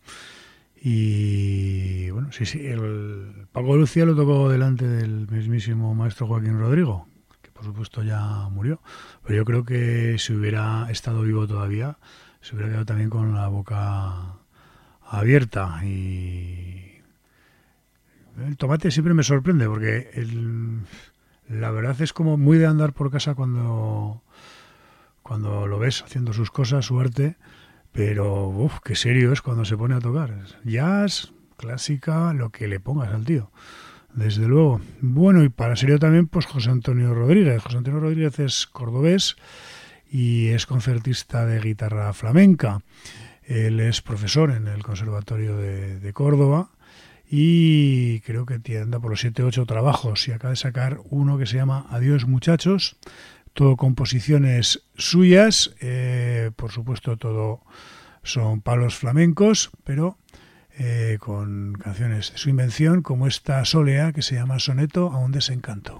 Y bueno, sí, sí, el Paco de Lucía lo tocó delante del mismísimo maestro Joaquín Rodrigo, que por supuesto ya murió, pero yo creo que si hubiera estado vivo todavía, se hubiera quedado también con la boca abierta y El tomate siempre me sorprende porque el, la verdad es como muy de andar por casa cuando, cuando lo ves haciendo sus cosas, su arte, pero uff, qué serio es cuando se pone a tocar. Jazz, clásica, lo que le pongas al tío, desde luego. Bueno, y para serio también, pues José Antonio Rodríguez. José Antonio Rodríguez es cordobés y es concertista de guitarra flamenca. Él es profesor en el Conservatorio de, de Córdoba y creo que anda por los siete o ocho trabajos y acaba de sacar uno que se llama Adiós muchachos, todo composiciones suyas, eh, por supuesto todo son palos flamencos, pero eh, con canciones de su invención como esta Solea que se llama Soneto a un desencanto.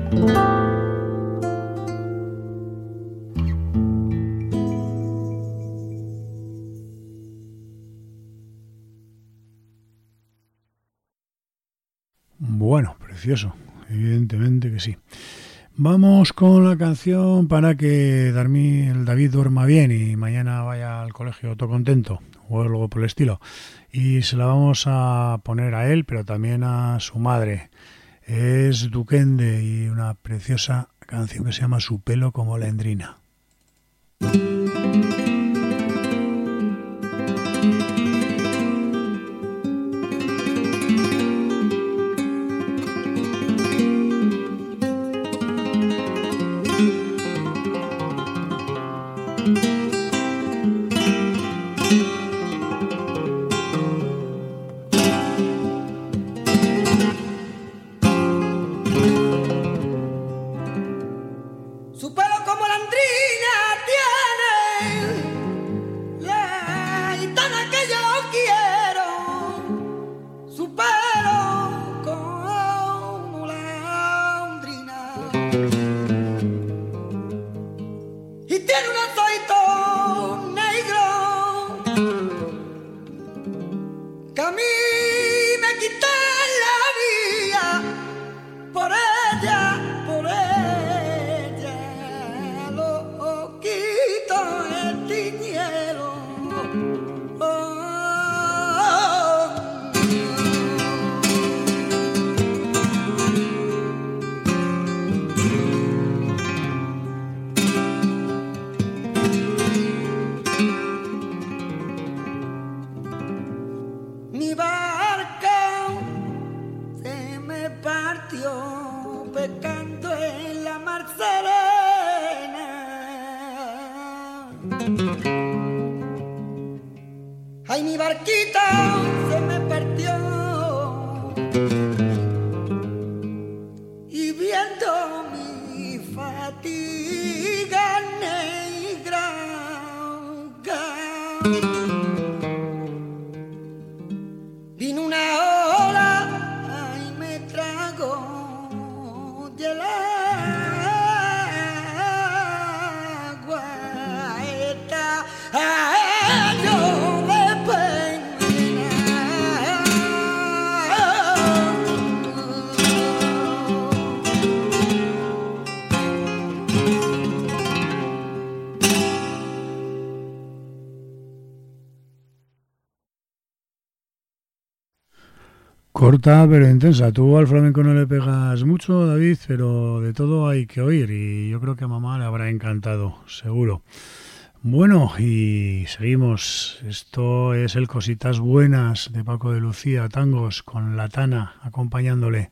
Bueno, precioso, evidentemente que sí. Vamos con la canción para que Darmi, el David duerma bien y mañana vaya al colegio todo contento o algo por el estilo. Y se la vamos a poner a él, pero también a su madre. Es Duquende y una preciosa canción que se llama Su pelo como la endrina. Su pelo como la andrina tiene la gitana que yo quiero. Su pelo como la andrina y tiene un aceito negro que a mí me quita la vida por ella, por ella. Mi barca se me partió pescando en la mar serena. Ay, mi barquita se me partió y viendo mi fatiga negra vino una ola y me tragó del agua esta año de Corta pero intensa. Tú al flamenco no le pegas mucho, David, pero de todo hay que oír y yo creo que a mamá le habrá encantado, seguro. Bueno, y seguimos. Esto es el Cositas Buenas de Paco de Lucía, tangos con la Tana acompañándole.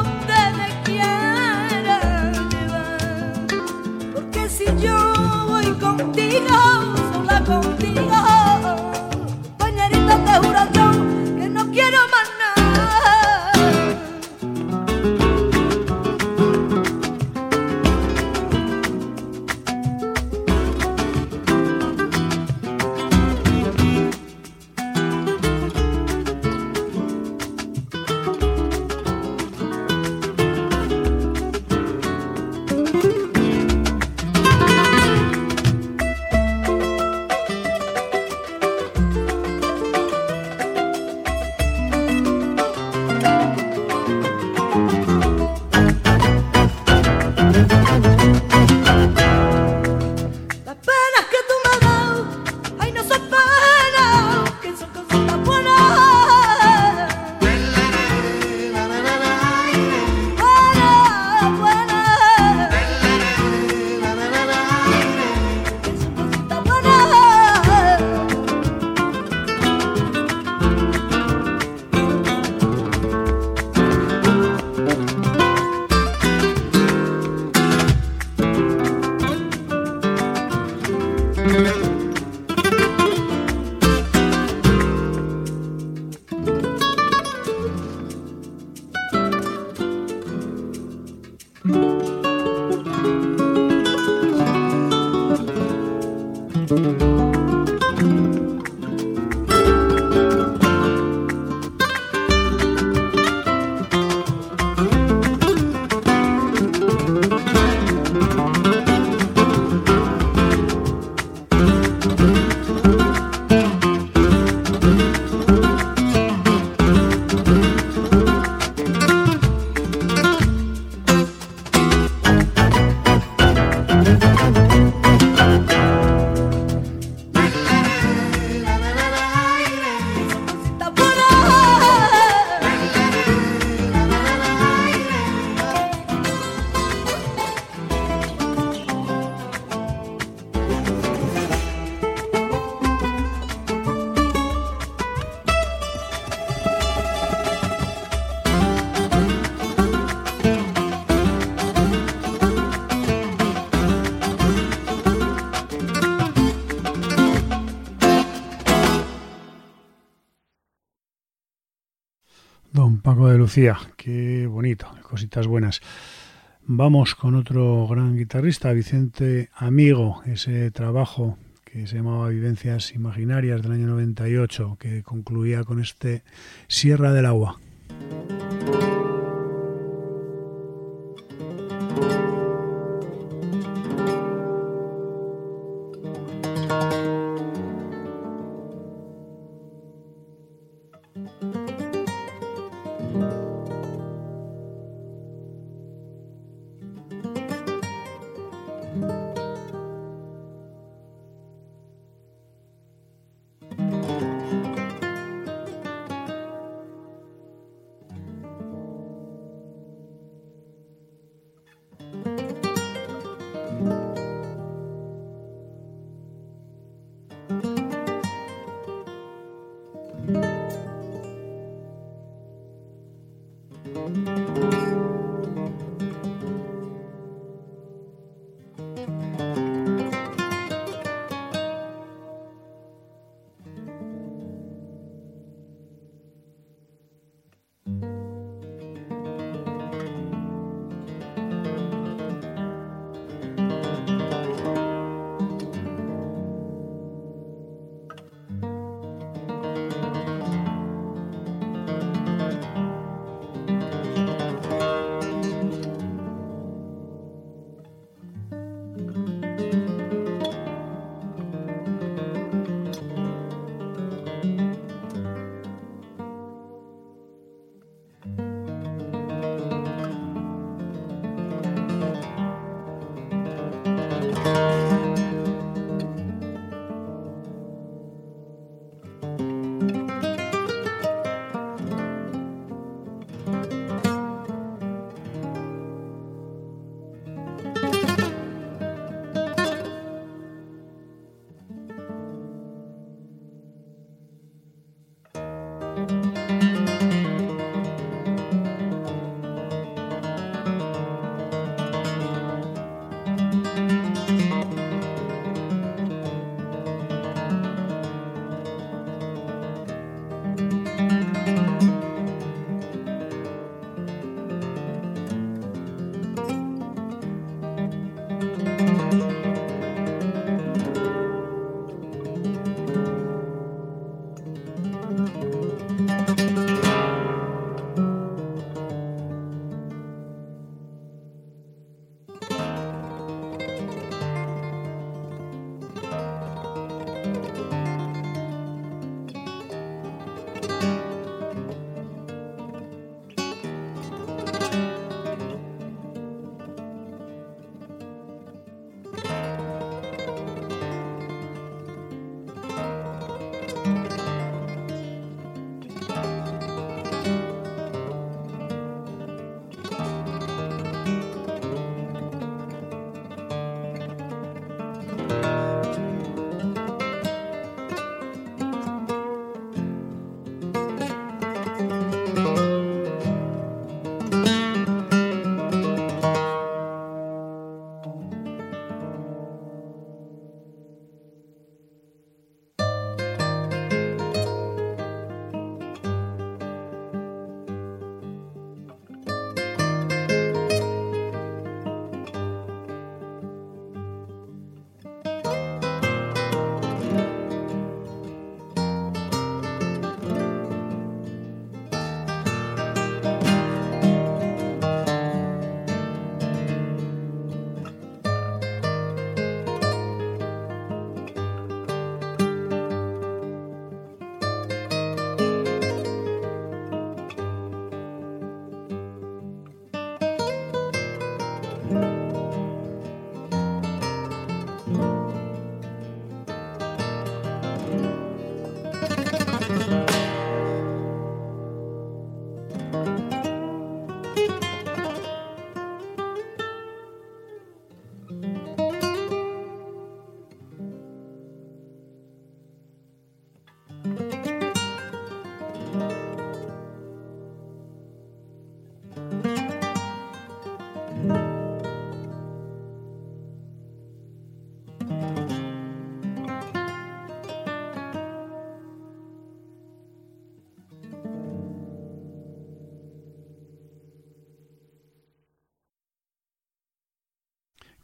si yo voy solo contigo, sola contigo. Compañerita, te juro yo que no quiero más nada. Las penas que tú me has dado, ay, no son penas, que son cositas buenas. Buenas, buenas. Que son cositas buenas. Cositas buenas. Don Paco de Lucía, qué bonito, cositas buenas. Vamos con otro gran guitarrista, Vicente Amigo, ese trabajo que se llamaba Vivencias Imaginarias del año noventa y ocho, que concluía con este Sierra del Agua.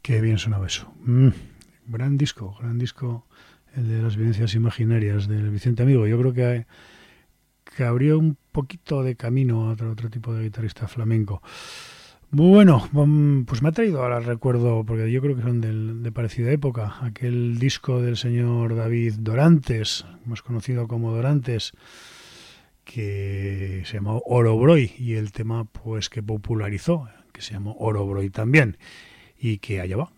Qué bien sonaba eso. Mm, gran disco, gran disco, el de las vivencias imaginarias del Vicente Amigo. Yo creo que, que abrió un poquito de camino a otro, otro tipo de guitarrista flamenco. Bueno, pues me ha traído ahora el recuerdo, porque yo creo que son del, de parecida época, aquel disco del señor David Dorantes, más conocido como Dorantes, que se llamó Orobroy, y el tema pues que popularizó, que se llamó Orobroy también, y que allá va.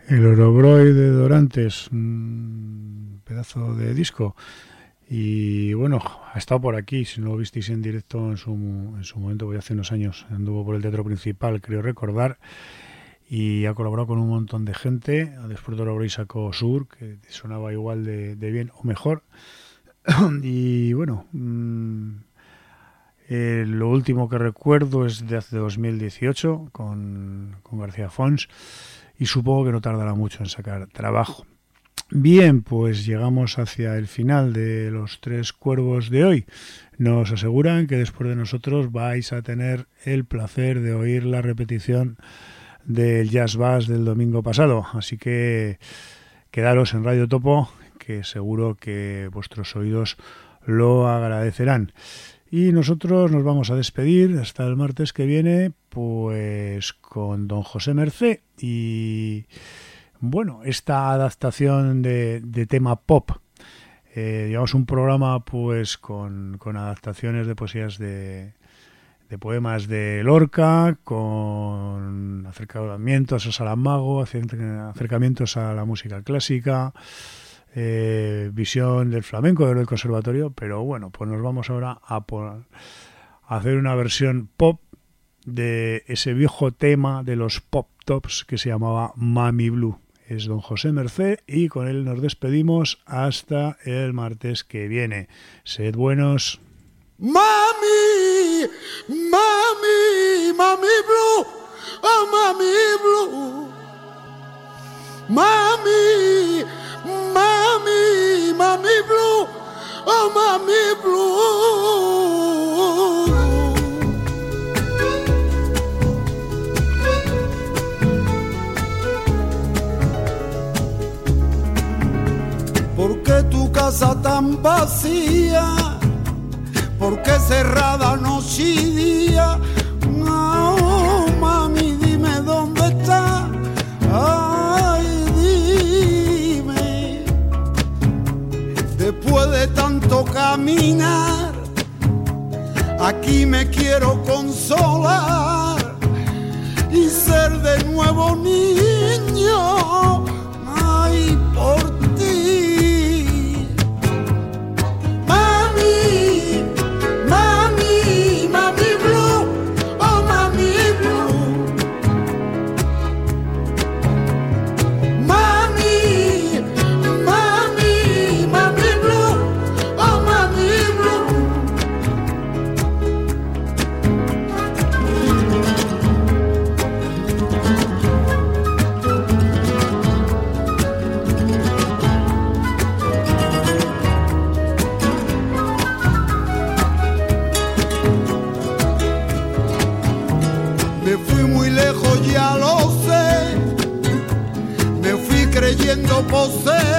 El Orobroy de Dorantes, un pedazo de disco. Y bueno, ha estado por aquí, si no lo visteis en directo en su, en su momento, voy hace unos años, anduvo por el Teatro Principal, creo recordar, y ha colaborado con un montón de gente. Después de Orobroy sacó Sur, que sonaba igual de, de bien o mejor. Y bueno, mmm, eh, lo último que recuerdo es de hace dos mil dieciocho con, con García Fons, y supongo que no tardará mucho en sacar trabajo. Bien, pues llegamos hacia el final de los tres cuervos de hoy. Nos aseguran que después de nosotros vais a tener el placer de oír la repetición del Jazz Bass del domingo pasado. Así que quedaros en Radio Topo, que seguro que vuestros oídos lo agradecerán. Y nosotros nos vamos a despedir hasta el martes que viene, pues con don José Mercé y... bueno, esta adaptación de, de tema pop, eh, digamos un programa pues con, con adaptaciones de poesías de, de poemas de Lorca, con acercamientos a Saramago, acercamientos a la música clásica, eh, visión del flamenco del conservatorio, pero bueno, pues nos vamos ahora a, por, a hacer una versión pop de ese viejo tema de los pop tops que se llamaba Mami Blue. Es don José Mercé y con él nos despedimos hasta el martes que viene. Sed buenos. Mami, mami, mami blue, oh mami blue. Mami, mami, mami blue, oh mami blue. ¿Por qué tu casa tan vacía? ¿Por qué cerrada noche y día? No, mami, dime dónde está. Ay, dime. Después de tanto caminar, aquí me quiero consolar y ser de nuevo niño. Ay, por ti. Ya lo sé, me fui creyendo poseer